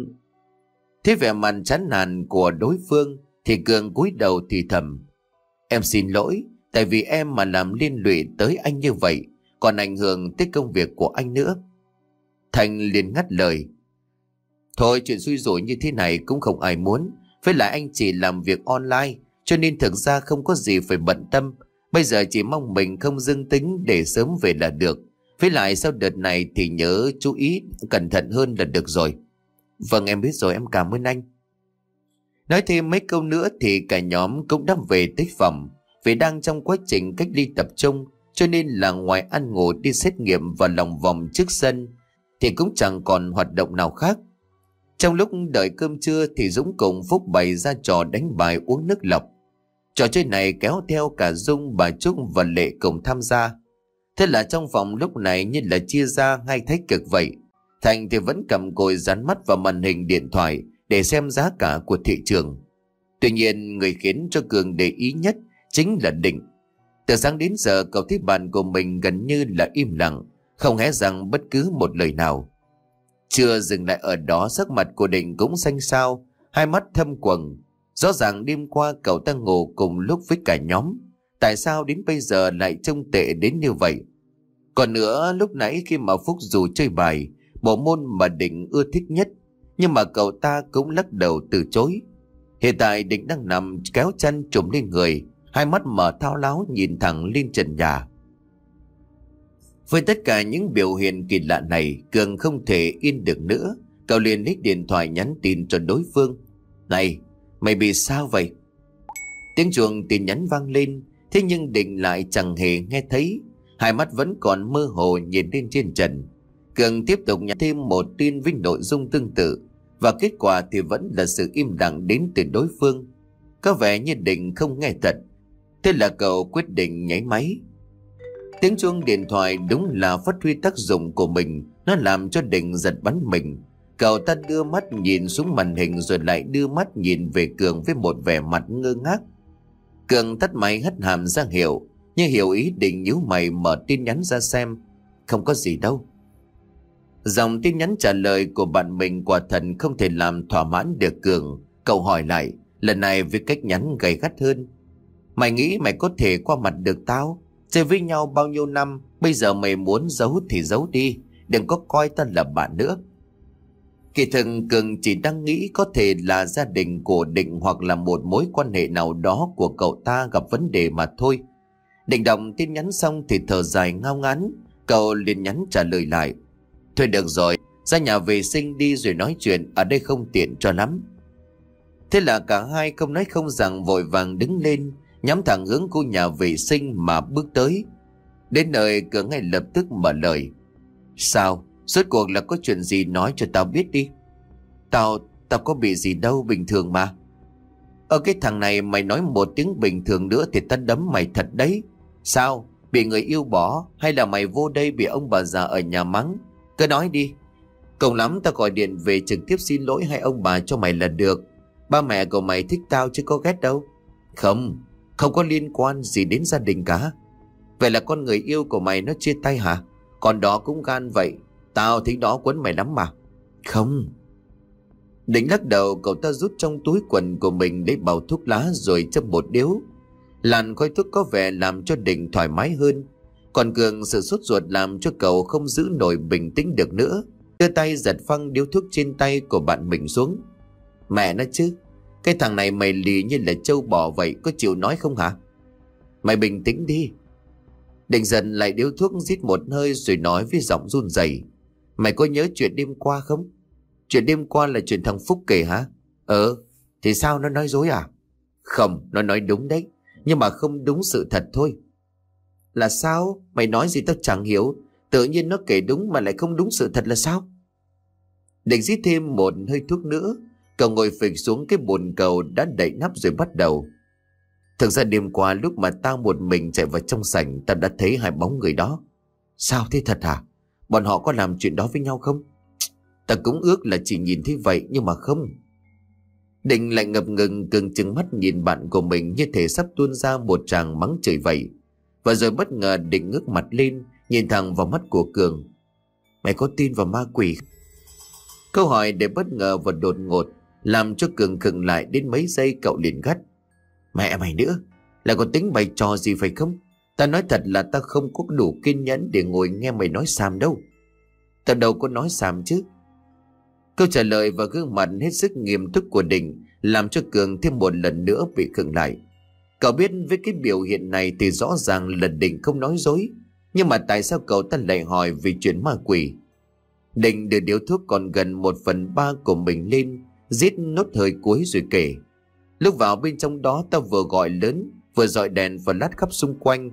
Thế vẻ mặt chán nản của đối phương thì Cường cúi đầu thì thầm. Em xin lỗi, tại vì em mà làm liên lụy tới anh như vậy, còn ảnh hưởng tới công việc của anh nữa. Thành liền ngắt lời. Thôi chuyện xui rủi như thế này cũng không ai muốn. Với lại anh chỉ làm việc online, cho nên thực ra không có gì phải bận tâm. Bây giờ chỉ mong mình không dương tính để sớm về là được. Với lại sau đợt này thì nhớ chú ý cẩn thận hơn là được rồi. Vâng, em biết rồi, em cảm ơn anh. Nói thêm mấy câu nữa thì cả nhóm cũng đã về tới phòng. Vì đang trong quá trình cách ly tập trung, cho nên là ngoài ăn ngủ đi xét nghiệm và lòng vòng trước sân thì cũng chẳng còn hoạt động nào khác. Trong lúc đợi cơm trưa thì Dũng cùng Phúc bày ra trò đánh bài uống nước lọc. Trò chơi này kéo theo cả Dung, bà Trúc và Lệ cùng tham gia. Thế là trong phòng lúc này như là chia ra hai thái cực vậy. Thành thì vẫn cầm cùi dán mắt vào màn hình điện thoại để xem giá cả của thị trường. Tuy nhiên người khiến cho Cường để ý nhất chính là Định. Từ sáng đến giờ cậu thấy bạn của mình gần như là im lặng, không hé rằng bất cứ một lời nào. Chưa dừng lại ở đó, sắc mặt của Định cũng xanh xao, hai mắt thâm quầng. Rõ ràng đêm qua cậu ta ngủ cùng lúc với cả nhóm, tại sao đến bây giờ lại trông tệ đến như vậy? Còn nữa, lúc nãy khi mà Phúc dù chơi bài, bộ môn mà Định ưa thích nhất, nhưng mà cậu ta cũng lắc đầu từ chối. Hiện tại Định đang nằm kéo chân trùm lên người, hai mắt mở thao láo nhìn thẳng lên trần nhà. Với tất cả những biểu hiện kỳ lạ này, Cường không thể yên được nữa. Cậu liền lấy điện thoại nhắn tin cho đối phương. Này, mày bị sao vậy? Tiếng chuông tin nhắn vang lên, thế nhưng Định lại chẳng hề nghe thấy. Hai mắt vẫn còn mơ hồ nhìn lên trên trần. Cường tiếp tục nhắn thêm một tin với nội dung tương tự, và kết quả thì vẫn là sự im lặng đến từ đối phương. Có vẻ như Định không nghe thật. Thế là cậu quyết định nháy máy. Tiếng chuông điện thoại đúng là phát huy tác dụng của mình. Nó làm cho Định giật bắn mình. Cậu ta đưa mắt nhìn xuống màn hình rồi lại đưa mắt nhìn về Cường với một vẻ mặt ngơ ngác. Cường tắt máy hất hàm ra hiệu, như hiểu ý Định nhíu mày mở tin nhắn ra xem. Không có gì đâu. Dòng tin nhắn trả lời của bạn mình quả thật không thể làm thỏa mãn được Cường. Cậu hỏi lại, lần này với cách nhắn gay gắt hơn. Mày nghĩ mày có thể qua mặt được tao? Chơi với nhau bao nhiêu năm, bây giờ mày muốn giấu thì giấu đi, đừng có coi ta là bạn nữa. Kỳ thực Cường chỉ đang nghĩ có thể là gia đình của Định hoặc là một mối quan hệ nào đó của cậu ta gặp vấn đề mà thôi. Định đọc tin nhắn xong thì thở dài ngao ngán. Cậu liền nhắn trả lời lại. Thôi được rồi, ra nhà vệ sinh đi rồi nói chuyện, ở đây không tiện cho lắm. Thế là cả hai không nói không rằng vội vàng đứng lên, nhắm thẳng hướng khu nhà vệ sinh mà bước tới. Đến nơi Cường ngay lập tức mở lời. Sao? Rốt cuộc là có chuyện gì, nói cho tao biết đi. Tao, tao có bị gì đâu, bình thường mà. Ở cái thằng này mày nói một tiếng bình thường nữa thì tao đấm mày thật đấy. Sao? Bị người yêu bỏ, hay là mày vô đây bị ông bà già ở nhà mắng? Cứ nói đi. Cùng lắm tao gọi điện về trực tiếp xin lỗi hai ông bà cho mày là được. Ba mẹ của mày thích tao chứ có ghét đâu. Không, không có liên quan gì đến gia đình cả. Vậy là con người yêu của mày nó chia tay hả? Còn đó cũng gan vậy. Tao thấy đó quấn mày lắm mà. Không. Định lắc đầu, cậu ta rút trong túi quần của mình lấy bào thuốc lá rồi châm một điếu. Làn khói thuốc có vẻ làm cho Định thoải mái hơn. Còn Cường sự sốt ruột làm cho cậu không giữ nổi bình tĩnh được nữa. Đưa tay giật phăng điếu thuốc trên tay của bạn mình xuống. Mẹ nó chứ, cái thằng này mày lì như là trâu bò vậy, có chịu nói không hả? Mày bình tĩnh đi. Định dần lại điếu thuốc rít một hơi rồi nói với giọng run rẩy. Mày có nhớ chuyện đêm qua không? Chuyện đêm qua là chuyện thằng Phúc kể hả? Ờ, thì sao, nó nói dối à? Không, nó nói đúng đấy, nhưng mà không đúng sự thật thôi. Là sao? Mày nói gì tao chẳng hiểu. Tự nhiên nó kể đúng mà lại không đúng sự thật là sao? Định rít thêm một hơi thuốc nữa. Cậu ngồi phịch xuống cái bồn cầu đã đậy nắp rồi bắt đầu. Thực ra đêm qua lúc mà tao một mình chạy vào trong sảnh, tao đã thấy hai bóng người đó. Sao thế, thật hả? Bọn họ có làm chuyện đó với nhau không? Tao cũng ước là chỉ nhìn thấy vậy, nhưng mà không. Định lại ngập ngừng cưng chừng mắt nhìn bạn của mình như thể sắp tuôn ra một tràng mắng chửi vậy. Và rồi bất ngờ Định ngước mặt lên, nhìn thẳng vào mắt của Cường. Mày có tin vào ma quỷ? Câu hỏi để bất ngờ và đột ngột làm cho Cường khựng lại đến mấy giây. Cậu liền gắt. Mẹ mày nữa, là còn tính bày trò gì phải không? Ta nói thật là ta không có đủ kiên nhẫn để ngồi nghe mày nói xàm đâu. Ta đâu có nói xàm chứ. Câu trả lời và gương mặt hết sức nghiêm túc của Định làm cho Cường thêm một lần nữa bị khựng lại. Cậu biết với cái biểu hiện này thì rõ ràng là Định không nói dối. Nhưng mà tại sao cậu ta lại hỏi về chuyện ma quỷ? Định đưa điếu thuốc còn gần một phần ba của mình lên, rít nốt hơi cuối rồi kể. Lúc vào bên trong đó ta vừa gọi lớn, vừa dọi đèn và lát khắp xung quanh.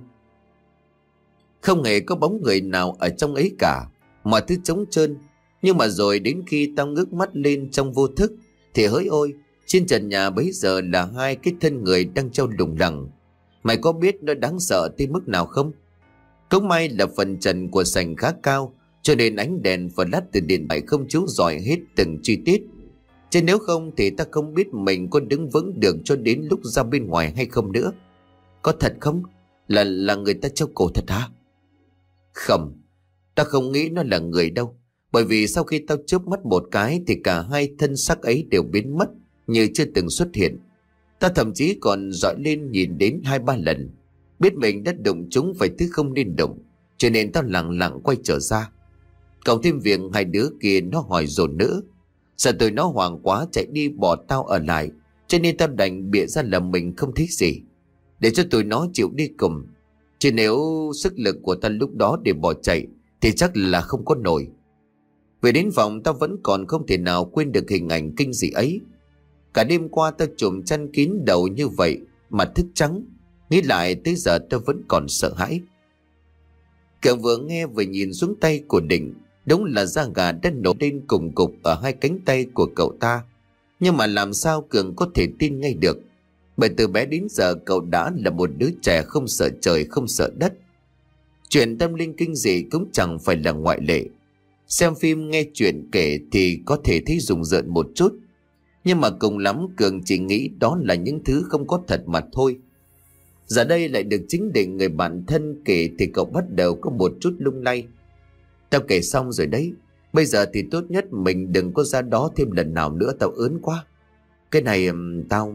Không hề có bóng người nào ở trong ấy cả, mọi thứ trống trơn. Nhưng mà rồi đến khi tao ngước mắt lên trong vô thức thì hỡi ôi, trên trần nhà bấy giờ là hai cái thân người đang treo lủng lẳng. Mày có biết nó đáng sợ tới mức nào không? Cũng may là phần trần của sảnh khá cao, cho nên ánh đèn flash từ điện thoại không chiếu rọi hết từng chi tiết. Chứ nếu không thì ta không biết mình có đứng vững được cho đến lúc ra bên ngoài hay không nữa. Có thật không? Là là người ta treo cổ thật hả? Không, ta không nghĩ nó là người đâu. Bởi vì sau khi tao chớp mắt một cái thì cả hai thân xác ấy đều biến mất, như chưa từng xuất hiện. Ta thậm chí còn dọi lên nhìn đến hai ba lần. Biết mình đã đụng chúng phải thứ không nên đụng, cho nên tao lặng lặng quay trở ra. Cộng thêm việc hai đứa kia nó hỏi dồn nữa. Sợ tụi nó hoảng quá chạy đi bỏ tao ở lại, cho nên tao đành bịa ra là mình không thấy gì, để cho tụi nó chịu đi cùng. Chứ nếu sức lực của tao lúc đó để bỏ chạy thì chắc là không có nổi. Về đến phòng tao vẫn còn không thể nào quên được hình ảnh kinh dị ấy. Cả đêm qua tao trùm chăn kín đầu như vậy mà thức trắng. Nghĩ lại tới giờ tao vẫn còn sợ hãi. Cường vừa nghe vừa nhìn xuống tay của Định. Đúng là da gà đã nổ lên cùng cục ở hai cánh tay của cậu ta. Nhưng mà làm sao Cường có thể tin ngay được? Bởi từ bé đến giờ cậu đã là một đứa trẻ không sợ trời không sợ đất. Chuyện tâm linh kinh dị cũng chẳng phải là ngoại lệ. Xem phim nghe chuyện kể thì có thể thấy rùng rợn một chút, nhưng mà cùng lắm Cường chỉ nghĩ đó là những thứ không có thật mà thôi. Giờ đây lại được chính Định người bạn thân kể thì cậu bắt đầu có một chút lung lay. Tao kể xong rồi đấy, bây giờ thì tốt nhất mình đừng có ra đó thêm lần nào nữa, tao ớn quá. Cái này tao...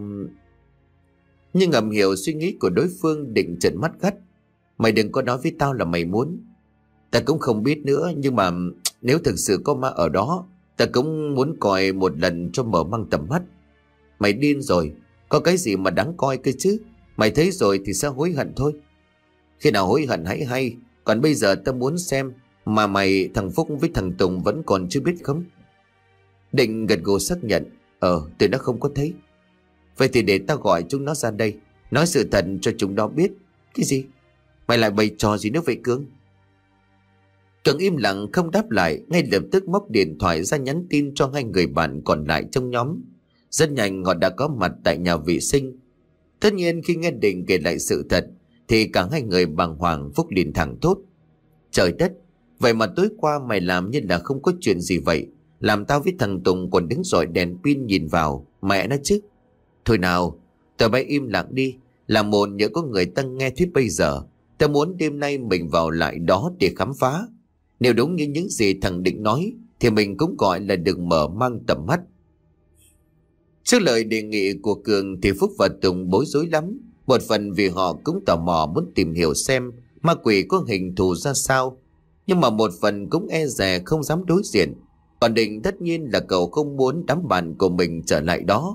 Nhưng ngầm hiểu suy nghĩ của đối phương, Định trợn mắt gắt. Mày đừng có nói với tao là mày muốn. Ta cũng không biết nữa, nhưng mà nếu thực sự có ma ở đó, ta cũng muốn coi một lần cho mở mang tầm mắt. Mày điên rồi, có cái gì mà đáng coi cơ chứ? Mày thấy rồi thì sẽ hối hận thôi. Khi nào hối hận hãy hay, còn bây giờ ta muốn xem mà mày, thằng Phúc với thằng Tùng vẫn còn chưa biết không? Định gật gù xác nhận. Ờ, tụi nó không có thấy. Vậy thì để ta gọi chúng nó ra đây, nói sự thật cho chúng nó biết. Cái gì? Mày lại bày trò gì nữa vậy Cương? Cường im lặng không đáp lại, ngay lập tức móc điện thoại ra nhắn tin cho hai người bạn còn lại trong nhóm. Rất nhanh họ đã có mặt tại nhà vệ sinh. Tất nhiên khi nghe Định kể lại sự thật thì cả hai người bàng hoàng. Phúc liền thẳng thốt. Trời đất, vậy mà tối qua mày làm như là không có chuyện gì vậy, làm tao với thằng Tùng còn đứng dọi đèn pin nhìn vào, mẹ nó chứ. Thôi nào, tao bay im lặng đi, làm một nhớ có người ta nghe thuyết bây giờ. Tao muốn đêm nay mình vào lại đó để khám phá. Nếu đúng như những gì thằng Định nói thì mình cũng gọi là được mở mang tầm mắt. Trước lời đề nghị của Cường thì Phúc và Tùng bối rối lắm. Một phần vì họ cũng tò mò muốn tìm hiểu xem ma quỷ có hình thù ra sao, nhưng mà một phần cũng e dè không dám đối diện. Còn Định tất nhiên là cậu không muốn đám bạn của mình trở lại đó.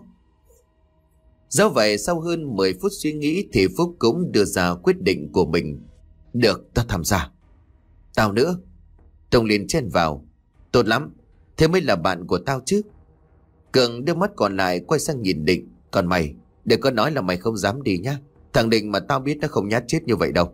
Do vậy sau hơn mười phút suy nghĩ thì Phúc cũng đưa ra quyết định của mình. Được, tao tham gia. Tao nữa. Tùng liền chen vào. Tốt lắm, thế mới là bạn của tao chứ. Cường đưa mắt còn lại quay sang nhìn Định. Còn mày, đừng có nói là mày không dám đi nhá. Thằng Định mà tao biết nó không nhát chết như vậy đâu.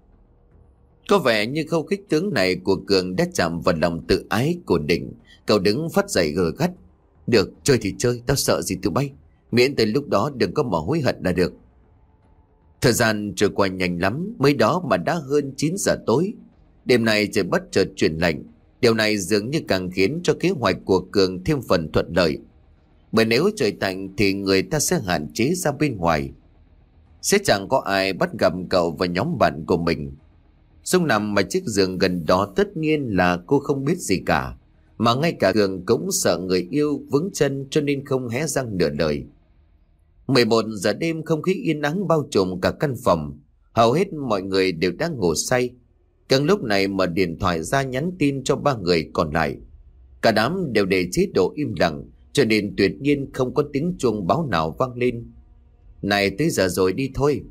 Có vẻ như câu khích tướng này của Cường đã chạm vào lòng tự ái của Định. Cậu đứng phát dậy gờ gắt. Được, chơi thì chơi, tao sợ gì tụi bay. Miễn tới lúc đó đừng có mà hối hận là được. Thời gian trôi qua nhanh lắm, mới đó mà đã hơn chín giờ tối. Đêm nay trời bất chợt chuyển lạnh. Điều này dường như càng khiến cho kế hoạch của Cường thêm phần thuận lợi. Bởi nếu trời tạnh thì người ta sẽ hạn chế ra bên ngoài. Sẽ chẳng có ai bắt gặp cậu và nhóm bạn của mình. Dung nằm ở chiếc giường gần đó, tất nhiên là cô không biết gì cả. Mà ngay cả Cường cũng sợ người yêu vướng chân cho nên không hé răng nửa lời. mười một giờ đêm, không khí yên ắng bao trùm cả căn phòng. Hầu hết mọi người đều đang ngủ say. Cường lúc này mở điện thoại ra nhắn tin cho ba người còn lại. Cả đám đều để chế độ im lặng, cho nên tuyệt nhiên không có tiếng chuông báo nào vang lên. Này, tới giờ rồi, đi thôi.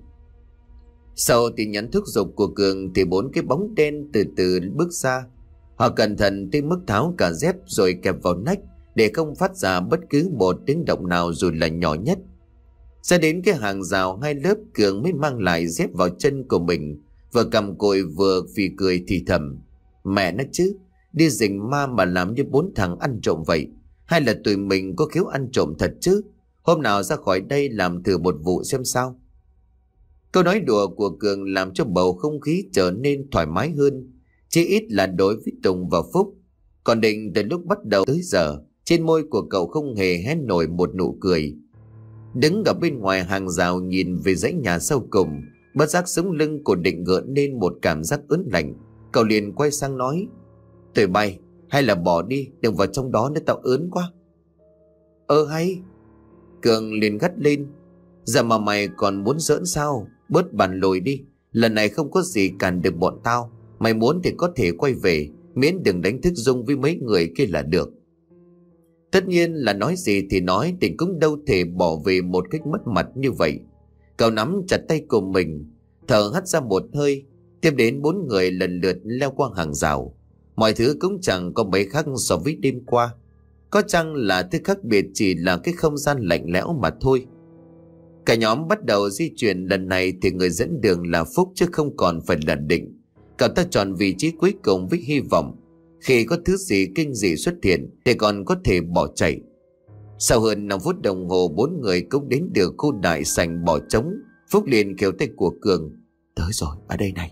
Sau tin nhắn thúc giục của Cường thì bốn cái bóng đen từ từ bước ra. Họ cẩn thận tới mức tháo cả dép rồi kẹp vào nách để không phát ra bất cứ một tiếng động nào dù là nhỏ nhất. Ra đến cái hàng rào hai lớp, Cường mới mang lại dép vào chân của mình, vừa cầm cùi vừa phì cười thì thầm. Mẹ nó chứ, đi rình ma mà làm như bốn thằng ăn trộm vậy. Hay là tụi mình có khiếu ăn trộm thật chứ? Hôm nào ra khỏi đây làm thử một vụ xem sao. Câu nói đùa của Cường làm cho bầu không khí trở nên thoải mái hơn, chỉ ít là đối với Tùng và Phúc. Còn Định từ lúc bắt đầu tới giờ, trên môi của cậu không hề hé nổi một nụ cười. Đứng ở bên ngoài hàng rào nhìn về dãy nhà sau cùng, bất giác sống lưng của Định gợn lên một cảm giác ớn lạnh. Cậu liền quay sang nói: "Tụi bay, hay là bỏ đi, đừng vào trong đó nữa, tao ớn quá." "Ơ hay." Cường liền gắt lên: "Giờ mà mày còn muốn giỡn sao? Bớt bàn lồi đi, lần này không có gì cản được bọn tao. Mày muốn thì có thể quay về, miễn đừng đánh thức Dung với mấy người kia là được." Tất nhiên là nói gì thì nói, Định cũng đâu thể bỏ về một cách mất mặt như vậy. Cậu nắm chặt tay của mình, thở hắt ra một hơi. Tiếp đến bốn người lần lượt leo qua hàng rào. Mọi thứ cũng chẳng có mấy khác so với đêm qua. Có chăng là thứ khác biệt chỉ là cái không gian lạnh lẽo mà thôi. Cả nhóm bắt đầu di chuyển. Lần này thì người dẫn đường là Phúc chứ không còn phải là Định. Cậu ta chọn vị trí cuối cùng với hy vọng khi có thứ gì kinh dị xuất hiện thì còn có thể bỏ chạy. Sau hơn năm phút đồng hồ, bốn người cũng đến được khu đại sảnh bỏ trống. Phúc liền kéo tay của Cường: "Tới rồi, ở đây này."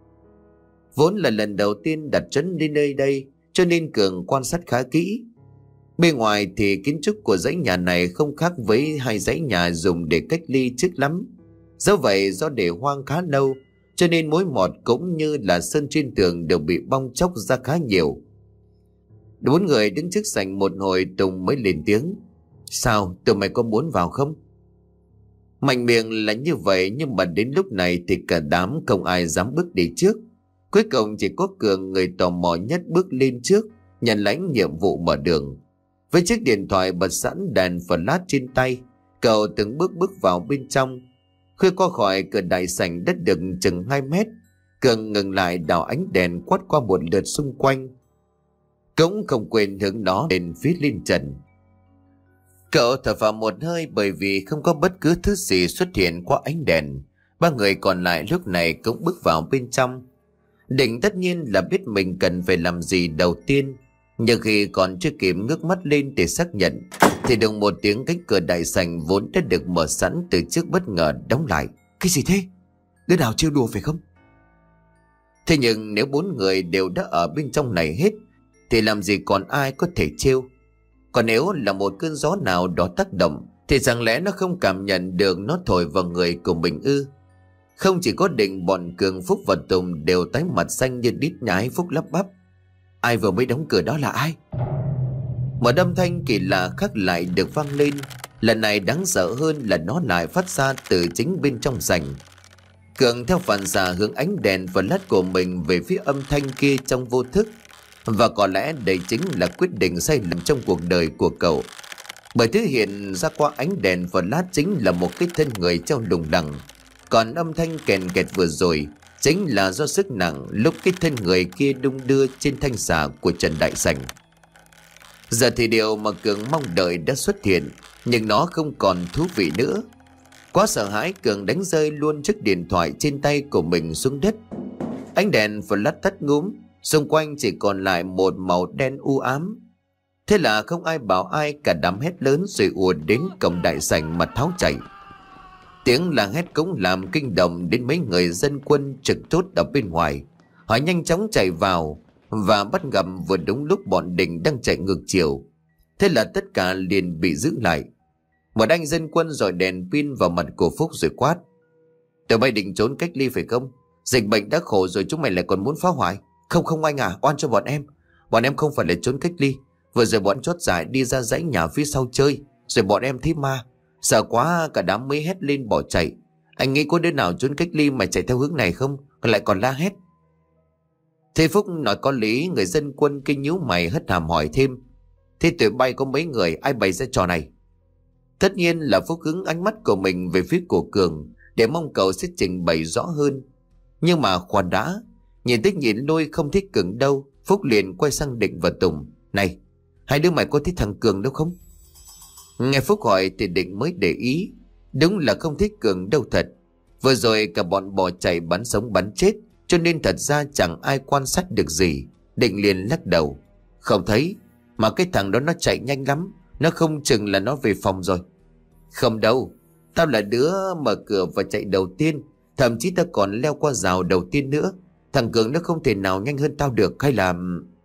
Vốn là lần đầu tiên đặt chân đến nơi đây, cho nên Cường quan sát khá kỹ. Bên ngoài thì kiến trúc của dãy nhà này không khác với hai dãy nhà dùng để cách ly trước lắm. Dẫu vậy, do để hoang khá lâu, cho nên mối mọt cũng như là sơn trên tường đều bị bong tróc ra khá nhiều. Bốn người đứng trước sảnh một hồi, Tùng mới lên tiếng: "Sao, tụi mày có muốn vào không?" Mạnh miệng là như vậy, nhưng mà đến lúc này thì cả đám không ai dám bước đi trước. Cuối cùng chỉ có Cường, người tò mò nhất, bước lên trước, nhận lãnh nhiệm vụ mở đường. Với chiếc điện thoại bật sẵn đèn flash trên tay, cậu từng bước bước vào bên trong. Khi qua khỏi cửa đại sảnh đất được chừng hai mét, Cường ngừng lại đảo ánh đèn quát qua một lượt xung quanh, cũng không quên hướng nó lên phía lên trần. Cậu thở phào một hơi bởi vì không có bất cứ thứ gì xuất hiện qua ánh đèn. Ba người còn lại lúc này cũng bước vào bên trong. Định tất nhiên là biết mình cần phải làm gì đầu tiên, nhưng khi còn chưa kịp ngước mắt lên để xác nhận thì đùng một tiếng, cánh cửa đại sảnh vốn đã được mở sẵn từ trước bất ngờ đóng lại. "Cái gì thế? Đứa nào trêu đùa phải không?" Thế nhưng nếu bốn người đều đã ở bên trong này hết thì làm gì còn ai có thể trêu. Còn nếu là một cơn gió nào đó tác động thì chẳng lẽ nó không cảm nhận được nó thổi vào người của mình ư? Không chỉ có Định, bọn Cường, Phúc và Tùng đều tái mặt xanh như đít nhái. Phúc lắp bắp: "Ai vừa mới đóng cửa đó là ai?" Một âm thanh kỳ lạ khác lại được vang lên. Lần này đáng sợ hơn là nó lại phát ra từ chính bên trong sảnh. Cường theo phản xạ hướng ánh đèn flash của mình về phía âm thanh kia trong vô thức. Và có lẽ đây chính là quyết định sai lầm trong cuộc đời của cậu. Bởi thứ hiện ra qua ánh đèn flash chính là một cái thân người treo lủng lẳng. Còn âm thanh kèn kẹt vừa rồi chính là do sức nặng lúc cái thân người kia đung đưa trên thanh xà của trần đại sảnh. Giờ thì điều mà Cường mong đợi đã xuất hiện, nhưng nó không còn thú vị nữa. Quá sợ hãi, Cường đánh rơi luôn chiếc điện thoại trên tay của mình xuống đất. Ánh đèn flash tắt ngúm, xung quanh chỉ còn lại một màu đen u ám. Thế là không ai bảo ai, cả đám hét lớn rồi ùa đến cổng đại sảnh mà tháo chạy. Tiếng la hét cũng làm kinh động đến mấy người dân quân trực chốt ở bên ngoài. Họ nhanh chóng chạy vào và bắt gặp vừa đúng lúc bọn Định đang chạy ngược chiều. Thế là tất cả liền bị giữ lại. Một anh dân quân dọi đèn pin vào mặt của Phúc rồi quát: "Tụi bay định trốn cách ly phải không? Dịch bệnh đã khổ rồi, chúng mày lại còn muốn phá hoại. Không không anh à, oan cho bọn em. Bọn em không phải là trốn cách ly. Vừa rồi bọn chốt giải đi ra dãy nhà phía sau chơi, rồi bọn em thấy ma, sợ quá cả đám mới hét lên bỏ chạy. Anh nghĩ có đứa nào trốn cách ly mà chạy theo hướng này không? Lại còn la hét." Thế Phúc nói có lý. Người dân quân kinh nhíu mày hất hàm hỏi thêm: "Thế tụi bay có mấy người, ai bày ra trò này?" Tất nhiên là Phúc hướng ánh mắt của mình về phía của Cường để mong cậu sẽ trình bày rõ hơn. Nhưng mà khoan đã, nhìn tích nhìn lui không thích Cường đâu. Phúc liền quay sang Định và Tùng: "Này, hai đứa mày có thích thằng Cường đâu không?" Nghe Phúc hỏi thì Định mới để ý. Đúng là không thích Cường đâu thật. Vừa rồi cả bọn bỏ chạy bắn sống bắn chết, cho nên thật ra chẳng ai quan sát được gì. Định liền lắc đầu: "Không thấy, mà cái thằng đó nó chạy nhanh lắm, nó không chừng là nó về phòng rồi." "Không đâu, tao là đứa mở cửa và chạy đầu tiên, Thậm chí ta còn leo qua rào đầu tiên nữa. Thằng Cường nó không thể nào nhanh hơn tao được, hay là...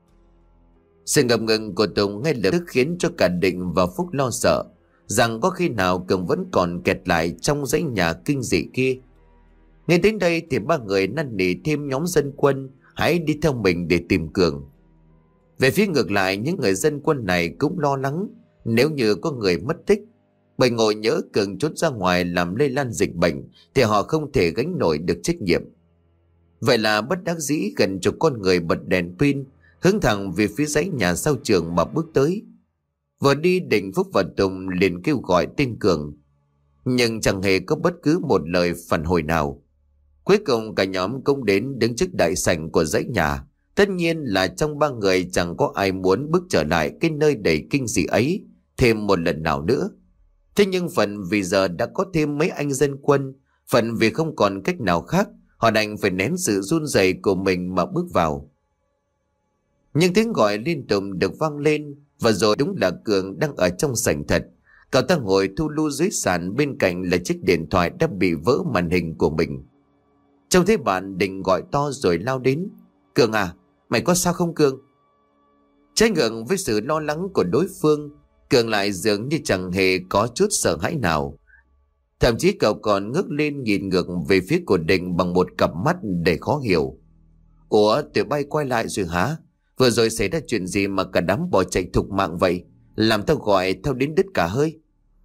Sự ngập ngừng của Tùng ngay lập tức khiến cho cả Định và Phúc lo sợ rằng có khi nào Cường vẫn còn kẹt lại trong dãy nhà kinh dị kia. Nghe đến đây thì ba người năn nỉ thêm nhóm dân quân hãy đi theo mình để tìm Cường. Về phía ngược lại, những người dân quân này cũng lo lắng nếu như có người mất tích. Bởi ngồi nhớ Cường trốn ra ngoài làm lây lan dịch bệnh thì họ không thể gánh nổi được trách nhiệm. Vậy là bất đắc dĩ gần chục con người bật đèn pin hướng thẳng về phía dãy nhà sau trường mà bước tới. Vừa đi, Định, Phúc và Tùng liền kêu gọi tên Cường, nhưng chẳng hề có bất cứ một lời phản hồi nào. Cuối cùng cả nhóm cũng đến đứng trước đại sảnh của dãy nhà. Tất nhiên là trong ba người chẳng có ai muốn bước trở lại cái nơi đầy kinh dị ấy thêm một lần nào nữa. Thế nhưng phần vì giờ đã có thêm mấy anh dân quân, phần vì không còn cách nào khác, họ đành phải nén sự run rẩy của mình mà bước vào. Những tiếng gọi liên tục được vang lên, và rồi đúng là Cường đang ở trong sảnh thật. Cậu ta ngồi thu lu dưới sàn, bên cạnh là chiếc điện thoại đã bị vỡ màn hình của mình. Trông thấy bạn, Định gọi to rồi lao đến. Cường à, mày có sao không Cường? Trái ngược với sự lo lắng của đối phương, Cường lại dường như chẳng hề có chút sợ hãi nào. Thậm chí cậu còn ngước lên nhìn ngược về phía của Định bằng một cặp mắt đầy khó hiểu. Ủa, tụi bay quay lại rồi hả? Vừa rồi xảy ra chuyện gì mà cả đám bỏ chạy thục mạng vậy? Làm tao gọi tao đến đứt cả hơi.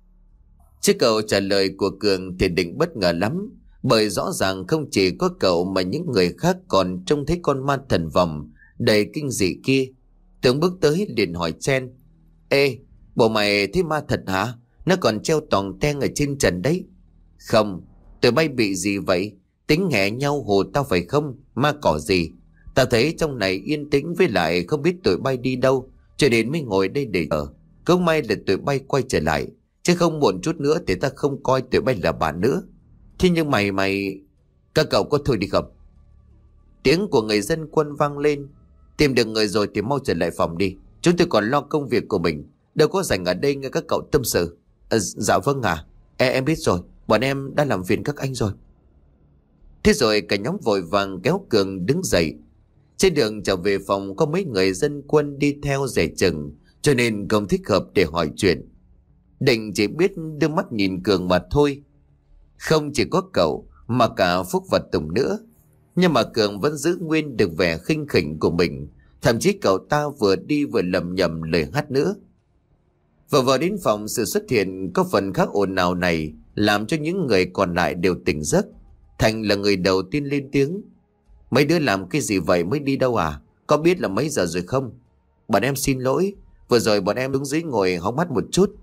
Trước câu trả lời của Cường thì Định bất ngờ lắm. Bởi rõ ràng không chỉ có cậu mà những người khác còn trông thấy con ma thần vòng đầy kinh dị kia. Tường bước tới liền hỏi chen. Ê, bộ mày thấy ma thật hả? Nó còn treo toàn ten ở trên trần đấy. Không, tụi bay bị gì vậy? Tính hẹ nhau hồ tao phải không? Ma cỏ gì? Tao thấy trong này yên tĩnh, với lại không biết tụi bay đi đâu, cho nên mới ngồi đây để ở. Không may là tụi bay quay trở lại, chứ không muộn chút nữa thì ta không coi tụi bay là bạn nữa. Thế nhưng mày mày Các cậu có thôi đi không? Tiếng của người dân quân vang lên. Tìm được người rồi thì mau trở lại phòng đi. Chúng tôi còn lo công việc của mình, đâu có rảnh ở đây nghe các cậu tâm sự. À, dạ vâng à, e, em biết rồi. Bọn em đã làm phiền các anh rồi. Thế rồi cả nhóm vội vàng kéo Cường đứng dậy. Trên đường trở về phòng có mấy người dân quân đi theo dè chừng, cho nên không thích hợp để hỏi chuyện. Định chỉ biết đưa mắt nhìn Cường mà thôi. Không chỉ có cậu mà cả Phúc và Tùng nữa. Nhưng mà Cường vẫn giữ nguyên được vẻ khinh khỉnh của mình. Thậm chí cậu ta vừa đi vừa lầm nhầm lời hát nữa. Vừa vào đến phòng, sự xuất hiện có phần khác ồn ào này làm cho những người còn lại đều tỉnh giấc. Thành là người đầu tiên lên tiếng. Mấy đứa làm cái gì vậy, mới đi đâu à? Có biết là mấy giờ rồi không? Bọn em xin lỗi, vừa rồi bọn em đứng dưới ngồi hóng mát một chút.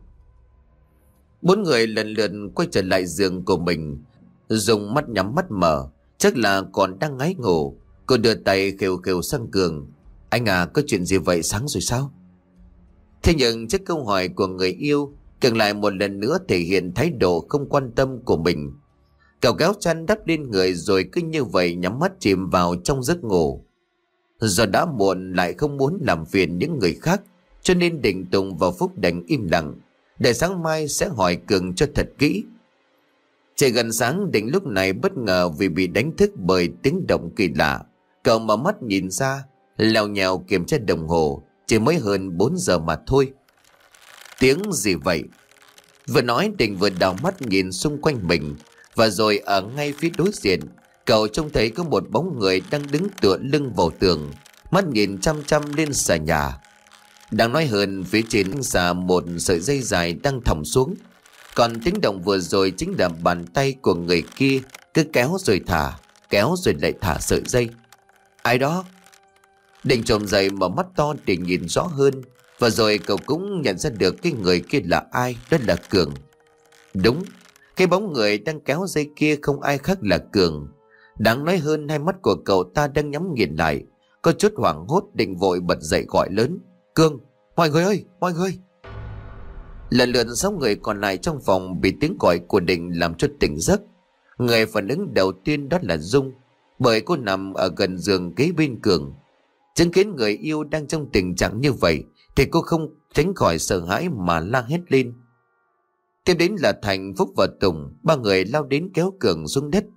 Bốn người lần lượt quay trở lại giường của mình, dùng mắt nhắm mắt mở, chắc là còn đang ngáy ngủ. Cô đưa tay khều khều sang Cường. Anh à, có chuyện gì vậy, sáng rồi sao? Thế nhưng trước câu hỏi của người yêu, Cường lại một lần nữa thể hiện thái độ không quan tâm của mình. Cậu kéo chăn đắp lên người rồi cứ như vậy nhắm mắt chìm vào trong giấc ngủ. Do đã muộn lại không muốn làm phiền những người khác, cho nên Định, Tùng và Phúc đành im lặng, để sáng mai sẽ hỏi Cường cho thật kỹ. Trời gần sáng, Định lúc này bất ngờ vì bị đánh thức bởi tiếng động kỳ lạ. Cậu mở mắt nhìn ra, lèo nhèo kiểm tra đồng hồ, chỉ mới hơn bốn giờ mà thôi. Tiếng gì vậy? Vừa nói, Định vừa đảo mắt nhìn xung quanh mình. Và rồi ở ngay phía đối diện, cậu trông thấy có một bóng người đang đứng tựa lưng vào tường, mắt nhìn chăm chăm lên xà nhà. Đáng nói hơn, phía trên xà một sợi dây dài đang thòng xuống. Còn tiếng động vừa rồi chính là bàn tay của người kia cứ kéo rồi thả, kéo rồi lại thả sợi dây. Ai đó? Định trồm dậy mở mắt to để nhìn rõ hơn. Và rồi cậu cũng nhận ra được cái người kia là ai, đó là Cường. Đúng, cái bóng người đang kéo dây kia không ai khác là Cường. Đáng nói hơn, hai mắt của cậu ta đang nhắm nghiền lại. Có chút hoảng hốt, Định vội bật dậy gọi lớn. Cường, mọi người ơi, mọi người. Lần lượt sáu người còn lại trong phòng bị tiếng gọi của Định làm cho tỉnh giấc. Người phản ứng đầu tiên đó là Dung, bởi cô nằm ở gần giường kế bên Cường. Chứng kiến người yêu đang trong tình trạng như vậy thì cô không tránh khỏi sợ hãi mà la hét lên. Tiếp đến là Thành, Phúc và Tùng, ba người lao đến kéo Cường xuống đất.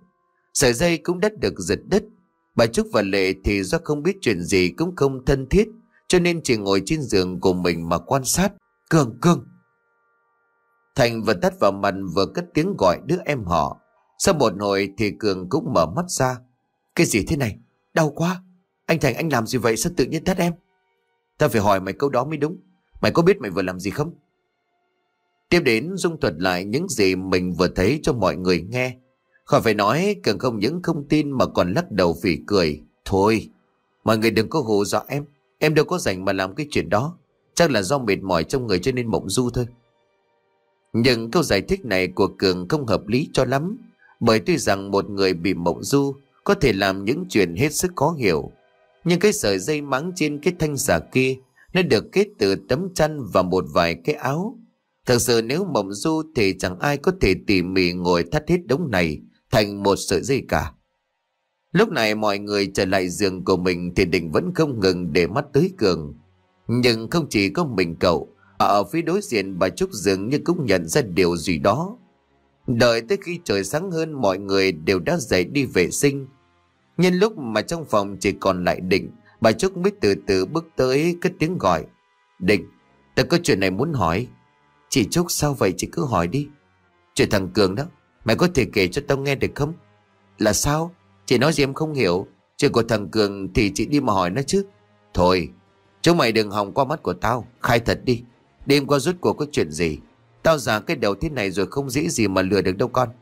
Sợi dây cũng đã được giật đứt. Bà Trúc và Lệ thì do không biết chuyện gì cũng không thân thiết, cho nên chỉ ngồi trên giường của mình mà quan sát. Cường, Cường. Thành vừa tắt vào mặt vừa cất tiếng gọi đứa em họ. Sau một hồi thì Cường cũng mở mắt ra. Cái gì thế này? Đau quá. Anh Thành, anh làm gì vậy? Sao tự nhiên tắt em? Ta phải hỏi mày câu đó mới đúng. Mày có biết mày vừa làm gì không? Tiếp đến Dung thuật lại những gì mình vừa thấy cho mọi người nghe. Khỏi phải nói, Cường không những không tin mà còn lắc đầu phỉ cười. Thôi, mọi người đừng có hù dọa em. Em đâu có rảnh mà làm cái chuyện đó. Chắc là do mệt mỏi trong người cho nên mộng du thôi. Nhưng câu giải thích này của Cường không hợp lý cho lắm. Bởi tuy rằng một người bị mộng du có thể làm những chuyện hết sức khó hiểu, nhưng cái sợi dây mắng trên cái thanh xà kia nó được kết từ tấm chăn và một vài cái áo. Thật sự nếu mộng du thì chẳng ai có thể tỉ mỉ ngồi thắt hết đống này thành một sợi dây cả. Lúc này mọi người trở lại giường của mình thì Định vẫn không ngừng để mắt tới Cường. Nhưng không chỉ có mình cậu, ở phía đối diện bà Trúc dường như cũng nhận ra điều gì đó. Đợi tới khi trời sáng hơn, mọi người đều đã dậy đi vệ sinh. Nhân lúc mà trong phòng chỉ còn lại Định, bà Trúc mới từ từ bước tới cất tiếng gọi. Định, ta có chuyện này muốn hỏi. Chị Trúc, sao vậy? Chị cứ hỏi đi. Chuyện thằng Cường đó, mày có thể kể cho tao nghe được không? Là sao? Chị nói gì em không hiểu. Chuyện của thằng Cường thì chị đi mà hỏi nó chứ. Thôi, chúng mày đừng hòng qua mắt của tao. Khai thật đi. Đêm qua rút cuộc có chuyện gì? Tao già cái đầu thế này rồi không dễ gì mà lừa được đâu con.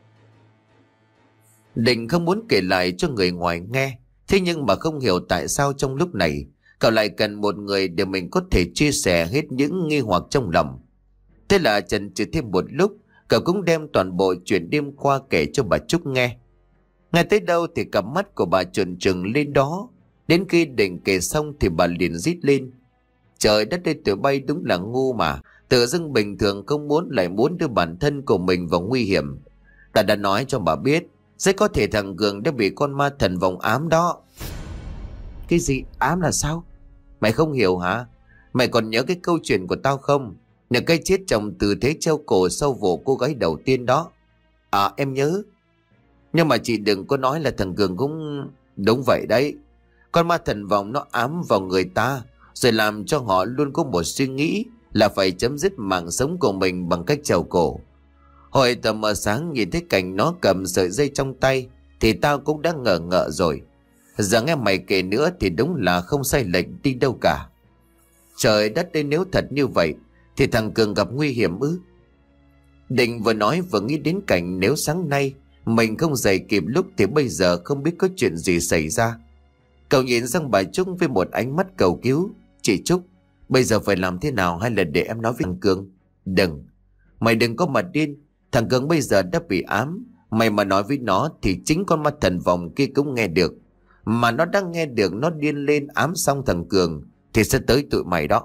Định không muốn kể lại cho người ngoài nghe. Thế nhưng mà không hiểu tại sao trong lúc này cậu lại cần một người để mình có thể chia sẻ hết những nghi hoặc trong lòng. Thế là chần chừ thêm một lúc, cậu cũng đem toàn bộ chuyện đêm qua kể cho bà Trúc nghe. Nghe tới đâu thì cặp mắt của bà trợn trừng lên đó. Đến khi Định kể xong thì bà liền rít lên. Trời đất ơi, tụi bay đúng là ngu mà. Tự dưng bình thường không muốn lại muốn đưa bản thân của mình vào nguy hiểm. Ta đã nói cho bà biết, rất có thể thằng Cường đã bị con ma thần vòng ám đó. Cái gì? Ám là sao? Mày không hiểu hả? Mày còn nhớ cái câu chuyện của tao không? Nhờ cái chết chồng tư thế treo cổ sau vụ cô gái đầu tiên đó. À, em nhớ. Nhưng mà chị đừng có nói là thằng Cường cũng... Đúng vậy đấy. Con ma thần vòng nó ám vào người ta, rồi làm cho họ luôn có một suy nghĩ là phải chấm dứt mạng sống của mình bằng cách treo cổ. Hồi tầm mờ sáng nhìn thấy cảnh nó cầm sợi dây trong tay thì tao cũng đã ngờ ngợ rồi. Giờ nghe mày kể nữa thì đúng là không sai lệch đi đâu cả. Trời đất ơi, nếu thật như vậy thì thằng Cường gặp nguy hiểm ư? Định vừa nói vừa nghĩ đến cảnh nếu sáng nay mình không dậy kịp lúc thì bây giờ không biết có chuyện gì xảy ra. Cậu nhìn sang bà Trúc với một ánh mắt cầu cứu. Chị Trúc, bây giờ phải làm thế nào, hay là để em nói với thằng Cường? Đừng, mày đừng có mà điên. Thằng Cường bây giờ đã bị ám. Mày mà nói với nó thì chính con ma thần vòng kia cũng nghe được. Mà nó đang nghe được nó điên lên ám xong thằng Cường thì sẽ tới tụi mày đó.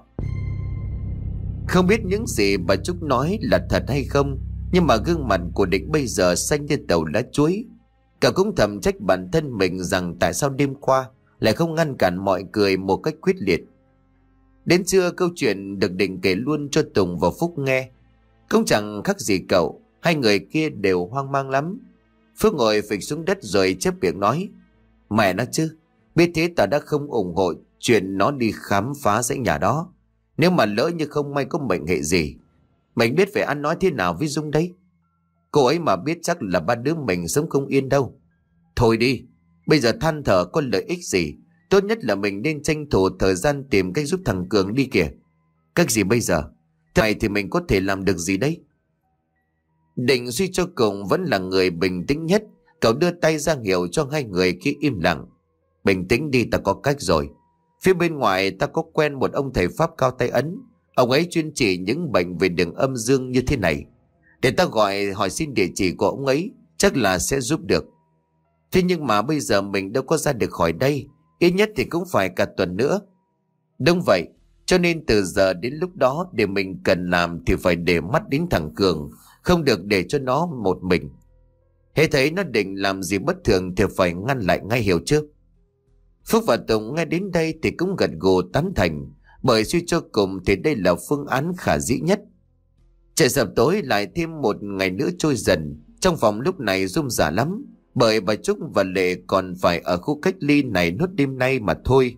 Không biết những gì bà Trúc nói là thật hay không, nhưng mà gương mặt của Định bây giờ xanh như tàu lá chuối. Cậu cũng thầm trách bản thân mình rằng tại sao đêm qua lại không ngăn cản mọi người một cách quyết liệt. Đến trưa câu chuyện được Định kể luôn cho Tùng và Phúc nghe. Cũng chẳng khác gì cậu, hai người kia đều hoang mang lắm. Phước ngồi phịch xuống đất rồi chép miệng nói. Mẹ nó chứ, biết thế ta đã không ủng hộ chuyện nó đi khám phá dãy nhà đó. Nếu mà lỡ như không may có mệnh hệ gì, mình biết phải ăn nói thế nào với Dung đấy. Cô ấy mà biết chắc là ba đứa mình sống không yên đâu. Thôi đi, bây giờ than thở có lợi ích gì. Tốt nhất là mình nên tranh thủ thời gian tìm cách giúp thằng Cường đi kìa. Cách gì bây giờ? Thế này thì mình có thể làm được gì đấy? Định suy cho cùng vẫn là người bình tĩnh nhất. Cậu đưa tay ra hiệu cho hai người khi im lặng. Bình tĩnh đi, ta có cách rồi. Phía bên ngoài ta có quen một ông thầy Pháp cao tay ấn. Ông ấy chuyên trị những bệnh về đường âm dương như thế này. Để ta gọi hỏi xin địa chỉ của ông ấy, chắc là sẽ giúp được. Thế nhưng mà bây giờ mình đâu có ra được khỏi đây. Ít nhất thì cũng phải cả tuần nữa. Đúng vậy, cho nên từ giờ đến lúc đó để mình cần làm thì phải để mắt đến thằng Cường, không được để cho nó một mình. Hễ thấy nó định làm gì bất thường thì phải ngăn lại ngay, hiểu chưa? Phúc và Tùng nghe đến đây thì cũng gật gù tán thành, bởi suy cho cùng thì đây là phương án khả dĩ nhất. Trời sập tối lại thêm một ngày nữa trôi dần. Trong phòng lúc này rôm rả lắm. bởi bà Trúc và Lệ còn phải ở khu cách ly này nốt đêm nay mà thôi.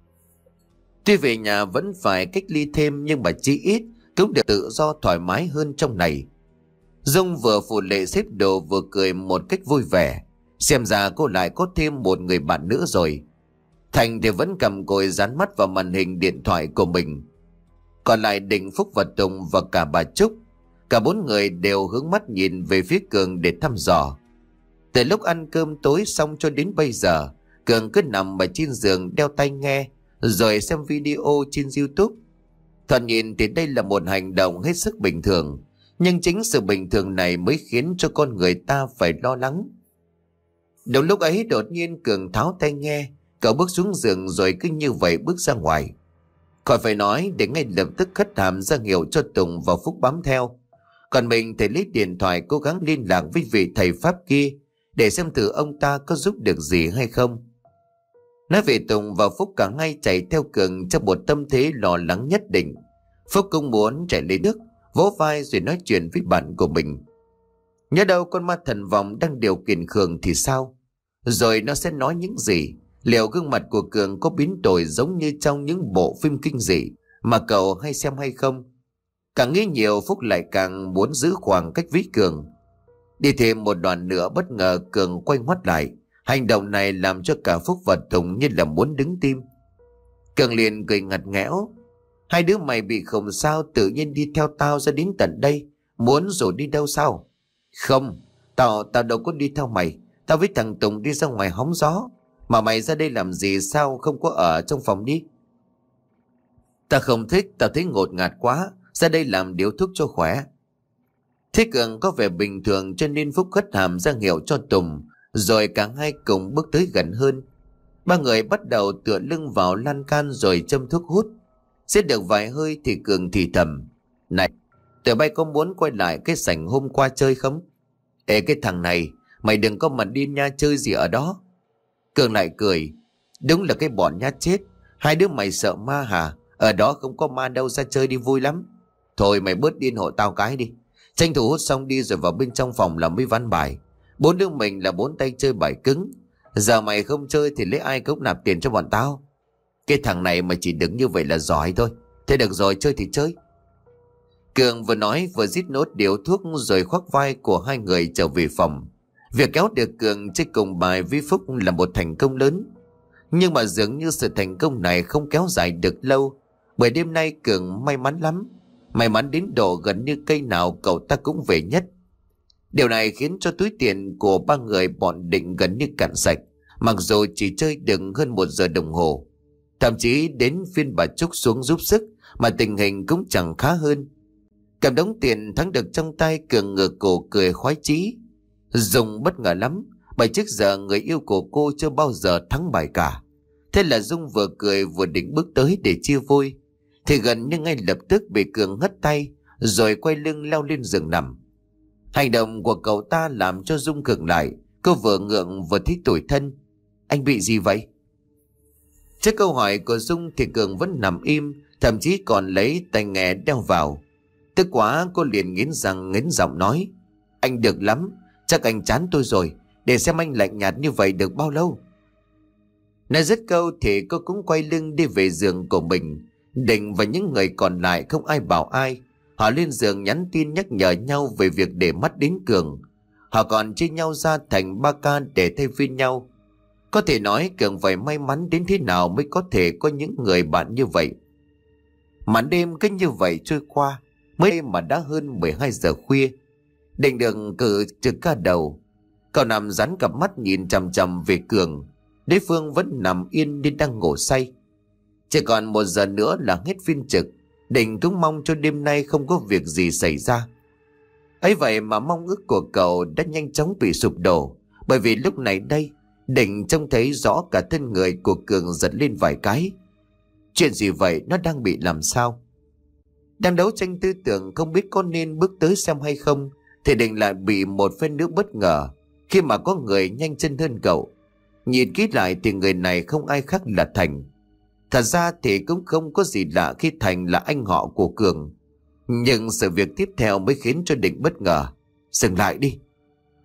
Tuy về nhà vẫn phải cách ly thêm, nhưng mà chí ít cũng được tự do thoải mái hơn trong này. Dung vừa phụ Lệ xếp đồ vừa cười một cách vui vẻ. Xem ra cô lại có thêm một người bạn nữa rồi. Thành thì vẫn cầm còi dán mắt vào màn hình điện thoại của mình. Còn lại Định, Phúc và Tùng và cả bà Trúc, cả bốn người đều hướng mắt nhìn về phía Cường để thăm dò. Từ lúc ăn cơm tối xong cho đến bây giờ, Cường cứ nằm ở trên giường đeo tai nghe rồi xem video trên YouTube. Thoạt nhìn thì đây là một hành động hết sức bình thường, nhưng chính sự bình thường này mới khiến cho con người ta phải lo lắng. Đúng lúc ấy đột nhiên Cường tháo tai nghe, cậu bước xuống giường rồi cứ như vậy bước ra ngoài. Khỏi phải nói, để ngay lập tức khất hàm ra hiệu cho Tùng và Phúc bám theo. Còn mình thì lấy điện thoại cố gắng liên lạc với vị thầy Pháp kia để xem thử ông ta có giúp được gì hay không. Nói về Tùng và Phúc, cả hai chạy theo Cường trong một tâm thế lo lắng nhất định. Phúc cũng muốn chạy lấy nước, vỗ vai rồi nói chuyện với bạn của mình. Nhớ đâu con ma thần vòng đang điều khiển Cường thì sao? Rồi nó sẽ nói những gì? Liệu gương mặt của Cường có biến đổi giống như trong những bộ phim kinh dị mà cậu hay xem hay không? Càng nghĩ nhiều, Phúc lại càng muốn giữ khoảng cách với Cường. Đi thêm một đoạn nữa, bất ngờ Cường quay ngoắt lại. Hành động này làm cho cả Phúc và Tùng như là muốn đứng tim. Cường liền cười ngặt nghẽo. Hai đứa mày bị khùng sao, tự nhiên đi theo tao ra đến tận đây, muốn rồi đi đâu sao? Không, tao tao đâu có đi theo mày. Tao với thằng Tùng đi ra ngoài hóng gió. Mà mày ra đây làm gì, sao không có ở trong phòng đi? Tao không thích, tao thấy ngột ngạt quá. Ra đây làm điếu thuốc cho khỏe. Thế Cường có vẻ bình thường cho nên Phúc khất hàm ra hiệu cho Tùng, rồi cả hai cùng bước tới gần hơn. Ba người bắt đầu tựa lưng vào lan can rồi châm thuốc hút. Giết được vài hơi thì Cường thì thầm: Này, tụi bay có muốn quay lại cái sảnh hôm qua chơi không? Ê cái thằng này, mày đừng có mà đi nha chơi gì ở đó. Cường lại cười: Đúng là cái bọn nhát chết. Hai đứa mày sợ ma hả? Ở đó không có ma đâu, ra chơi đi vui lắm. Thôi mày bớt điên hộ tao cái đi. Tranh thủ hút xong đi rồi vào bên trong phòng làm mấy ván bài. Bốn đứa mình là bốn tay chơi bài cứng. Giờ mày không chơi thì lấy ai cũng nạp tiền cho bọn tao. Cái thằng này mà chỉ đứng như vậy là giỏi thôi. Thế được rồi, chơi thì chơi. Cường vừa nói vừa rít nốt điếu thuốc rồi khoác vai của hai người trở về phòng. Việc kéo được Cường chơi cùng bài với Phúc là một thành công lớn. Nhưng mà dường như sự thành công này không kéo dài được lâu. Bởi đêm nay Cường may mắn lắm. May mắn đến độ gần như cây nào cậu ta cũng về nhất. Điều này khiến cho túi tiền của ba người bọn Định gần như cạn sạch. Mặc dù chỉ chơi được hơn một giờ đồng hồ. Thậm chí đến phiên bà Trúc xuống giúp sức mà tình hình cũng chẳng khá hơn. Cầm đống tiền thắng được trong tay, Cường ngửa cổ cười khoái chí. Dung bất ngờ lắm, bởi trước giờ người yêu của cô chưa bao giờ thắng bài cả. Thế là Dung vừa cười vừa định bước tới để chia vui, thì gần như ngay lập tức bị Cường hất tay rồi quay lưng leo lên giường nằm. Hành động của cậu ta làm cho Dung khựng lại. Cô vừa ngượng vừa thích tủi thân. Anh bị gì vậy? Trước câu hỏi của Dung thì Cường vẫn nằm im, thậm chí còn lấy tai nghe đeo vào. Tức quá cô liền nghiến răng nghiến giọng nói: Anh được lắm, chắc anh chán tôi rồi. Để xem anh lạnh nhạt như vậy được bao lâu. Nói dứt câu thì cô cũng quay lưng đi về giường của mình. Định và những người còn lại không ai bảo ai. Họ lên giường nhắn tin nhắc nhở nhau về việc để mắt đến Cường. Họ còn chia nhau ra thành ba ca để thay phiên nhau. Có thể nói Cường phải may mắn đến thế nào mới có thể có những người bạn như vậy. Màn đêm cứ như vậy trôi qua, mới mà đã hơn mười hai giờ khuya. Định được cử trực ca đầu. Cậu nằm rắn cặp mắt nhìn chằm chằm về Cường. Đối phương vẫn nằm yên nên đang ngủ say. Chỉ còn một giờ nữa là hết phiên trực. Định cũng mong cho đêm nay không có việc gì xảy ra. Ấy vậy mà mong ước của cậu đã nhanh chóng bị sụp đổ. Bởi vì lúc này đây, Định trông thấy rõ cả thân người của Cường giật lên vài cái. Chuyện gì vậy, nó đang bị làm sao? Đang đấu tranh tư tưởng không biết có nên bước tới xem hay không, thì Định lại bị một phen nước bất ngờ khi mà có người nhanh chân hơn cậu. Nhìn kỹ lại thì người này không ai khác là Thành. Thật ra thì cũng không có gì lạ khi Thành là anh họ của Cường. Nhưng sự việc tiếp theo mới khiến cho Định bất ngờ. Dừng lại đi.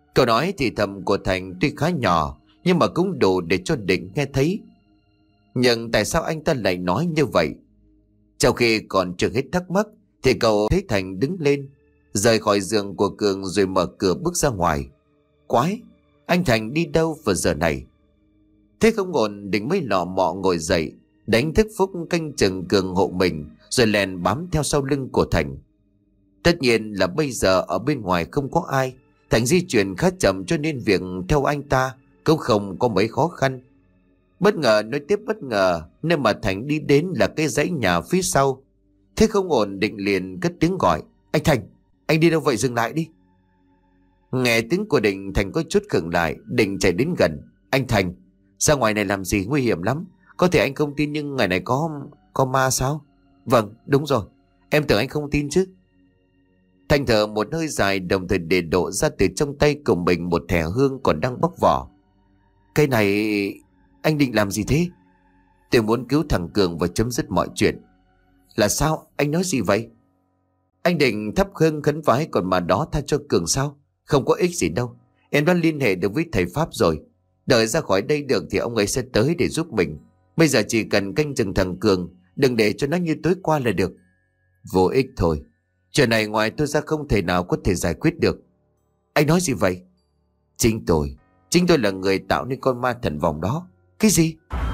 Câu nói thì thầm của Thành tuy khá nhỏ, nhưng mà cũng đủ để cho Định nghe thấy. Nhưng tại sao anh ta lại nói như vậy? Trong khi còn chưa hết thắc mắc thì cậu thấy Thành đứng lên, rời khỏi giường của Cường rồi mở cửa bước ra ngoài. Quái, anh Thành đi đâu vào giờ này? Thế không ổn, Định mới lọ mọ ngồi dậy, đánh thức Phúc canh chừng Cường hộ mình, rồi lèn bám theo sau lưng của Thành. Tất nhiên là bây giờ ở bên ngoài không có ai, Thành di chuyển khá chậm cho nên việc theo anh ta cũng không có mấy khó khăn. Bất ngờ nói tiếp bất ngờ, nơi mà Thành đi đến là cái dãy nhà phía sau. Thế không ổn, Định liền cất tiếng gọi. Anh Thành, anh đi đâu vậy, dừng lại đi. Nghe tiếng của Định, Thành có chút khựng lại. Định chạy đến gần. Anh Thành, ra ngoài này làm gì, nguy hiểm lắm. Có thể anh không tin nhưng ngày này có có ma sao? Vâng, đúng rồi, em tưởng anh không tin chứ. Thành thở một hơi dài, đồng thời để đổ ra từ trong tay của mình một thẻ hương còn đang bóc vỏ. Cái này anh định làm gì thế? Tôi muốn cứu thằng Cường và chấm dứt mọi chuyện. Là sao? Anh nói gì vậy? Anh định thắp hương khấn vái còn mà đó tha cho Cường sao? Không có ích gì đâu. Em đã liên hệ được với thầy Pháp rồi. Đợi ra khỏi đây được thì ông ấy sẽ tới để giúp mình. Bây giờ chỉ cần canh chừng thằng Cường, đừng để cho nó như tối qua là được. Vô ích thôi. Chuyện này ngoài tôi ra không thể nào có thể giải quyết được. Anh nói gì vậy? Chính tôi Chính tôi là người tạo nên con ma thần vòng đó. Cái gì?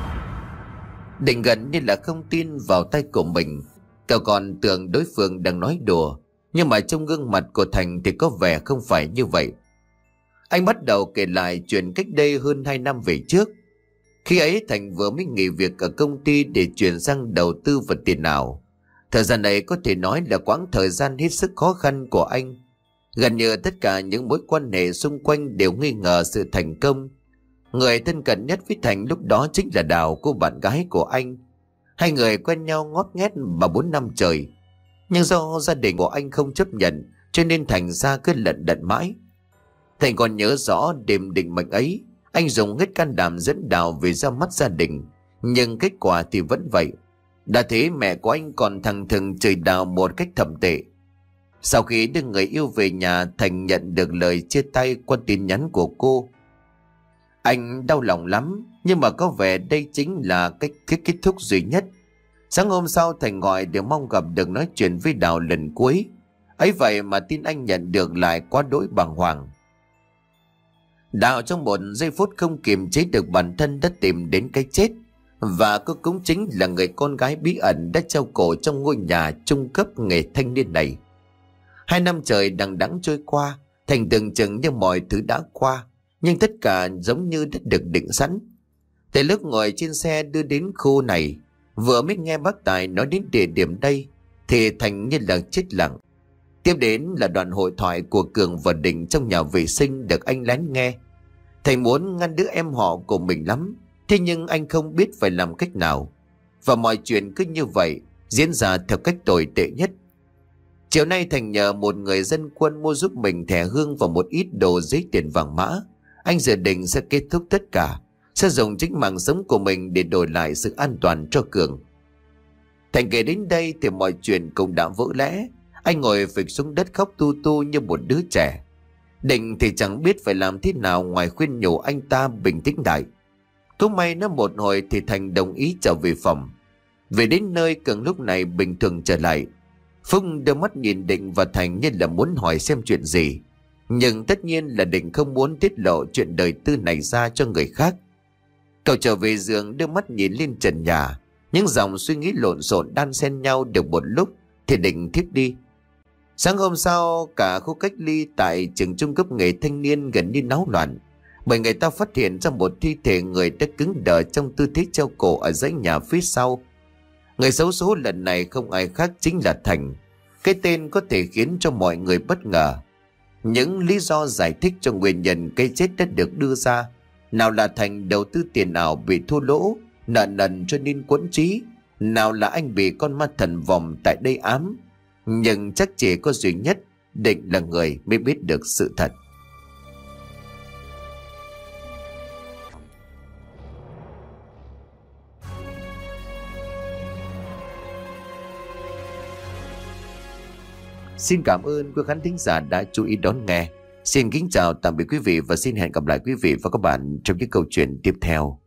Định gần như là không tin vào tay của mình. Cậu còn tưởng đối phương đang nói đùa, nhưng mà trong gương mặt của Thành thì có vẻ không phải như vậy. Anh bắt đầu kể lại chuyện cách đây hơn hai năm về trước. Khi ấy Thành vừa mới nghỉ việc ở công ty để chuyển sang đầu tư vào tiền ảo. Thời gian này có thể nói là quãng thời gian hết sức khó khăn của anh. Gần như tất cả những mối quan hệ xung quanh đều nghi ngờ sự thành công. Người thân cận nhất với Thành lúc đó chính là Đào, cô bạn gái của anh. Hai người quen nhau ngót nghét mà bốn năm trời. Nhưng do gia đình của anh không chấp nhận, cho nên Thành ra cứ lận đận mãi. Thành còn nhớ rõ đêm định mệnh ấy, anh dùng hết can đảm dẫn Đào về ra mắt gia đình. Nhưng kết quả thì vẫn vậy. Đã thế mẹ của anh còn thằng thừng chửi Đào một cách thậm tệ. Sau khi đưa người yêu về nhà, Thành nhận được lời chia tay qua tin nhắn của cô. Anh đau lòng lắm, nhưng mà có vẻ đây chính là cách kết, kết thúc duy nhất. Sáng hôm sau Thành gọi để mong gặp được nói chuyện với Đào lần cuối. Ấy vậy mà tin anh nhận được lại quá đỗi bàng hoàng. Đào trong một giây phút không kiềm chế được bản thân đã tìm đến cái chết. Và cô cũng chính là người con gái bí ẩn đã treo cổ trong ngôi nhà trung cấp nghề thanh niên này. Hai năm trời đằng đẵng trôi qua, Thành tưởng chừng như mọi thứ đã qua, nhưng tất cả giống như đã được định sẵn. Từ lúc ngồi trên xe đưa đến khu này, vừa mới nghe bác Tài nói đến địa điểm đây, thì Thành như là chết lặng. Tiếp đến là đoạn hội thoại của Cường và Định trong nhà vệ sinh được anh lén nghe. Thành muốn ngăn đứa em họ của mình lắm, thế nhưng anh không biết phải làm cách nào. Và mọi chuyện cứ như vậy diễn ra theo cách tồi tệ nhất. Chiều nay Thành nhờ một người dân quân mua giúp mình thẻ hương và một ít đồ giấy tiền vàng mã. Anh dự định sẽ kết thúc tất cả, sẽ dùng chính mạng sống của mình để đổi lại sự an toàn cho Cường. Thành kể đến đây thì mọi chuyện cũng đã vỡ lẽ. Anh ngồi phịch xuống đất khóc tu tu như một đứa trẻ. Định thì chẳng biết phải làm thế nào ngoài khuyên nhủ anh ta bình tĩnh lại. Cũng may nó một hồi thì Thành đồng ý trở về phòng. Về đến nơi Cường lúc này bình thường trở lại. Phúc đưa mắt nhìn Định và Thành như là muốn hỏi xem chuyện gì. Nhưng tất nhiên là Định không muốn tiết lộ chuyện đời tư này ra cho người khác. Cậu trở về giường đưa mắt nhìn lên trần nhà. Những dòng suy nghĩ lộn xộn đan xen nhau được một lúc thì Định thiếp đi. Sáng hôm sau cả khu cách ly tại trường trung cấp nghề thanh niên gần như náo loạn. Bởi người ta phát hiện ra một thi thể người đã cứng đờ trong tư thế treo cổ ở dãy nhà phía sau. Người xấu số lần này không ai khác chính là Thành. Cái tên có thể khiến cho mọi người bất ngờ. Những lý do giải thích cho nguyên nhân cái chết đã được đưa ra. Nào là Thành đầu tư tiền ảo bị thua lỗ, nợ nần cho nên quẫn trí. Nào là anh bị con ma thần vòng tại đây ám. Nhưng chắc chỉ có duy nhất Định là người mới biết được sự thật. Xin cảm ơn quý khán thính giả đã chú ý đón nghe. Xin kính chào tạm biệt quý vị và xin hẹn gặp lại quý vị và các bạn trong những câu chuyện tiếp theo.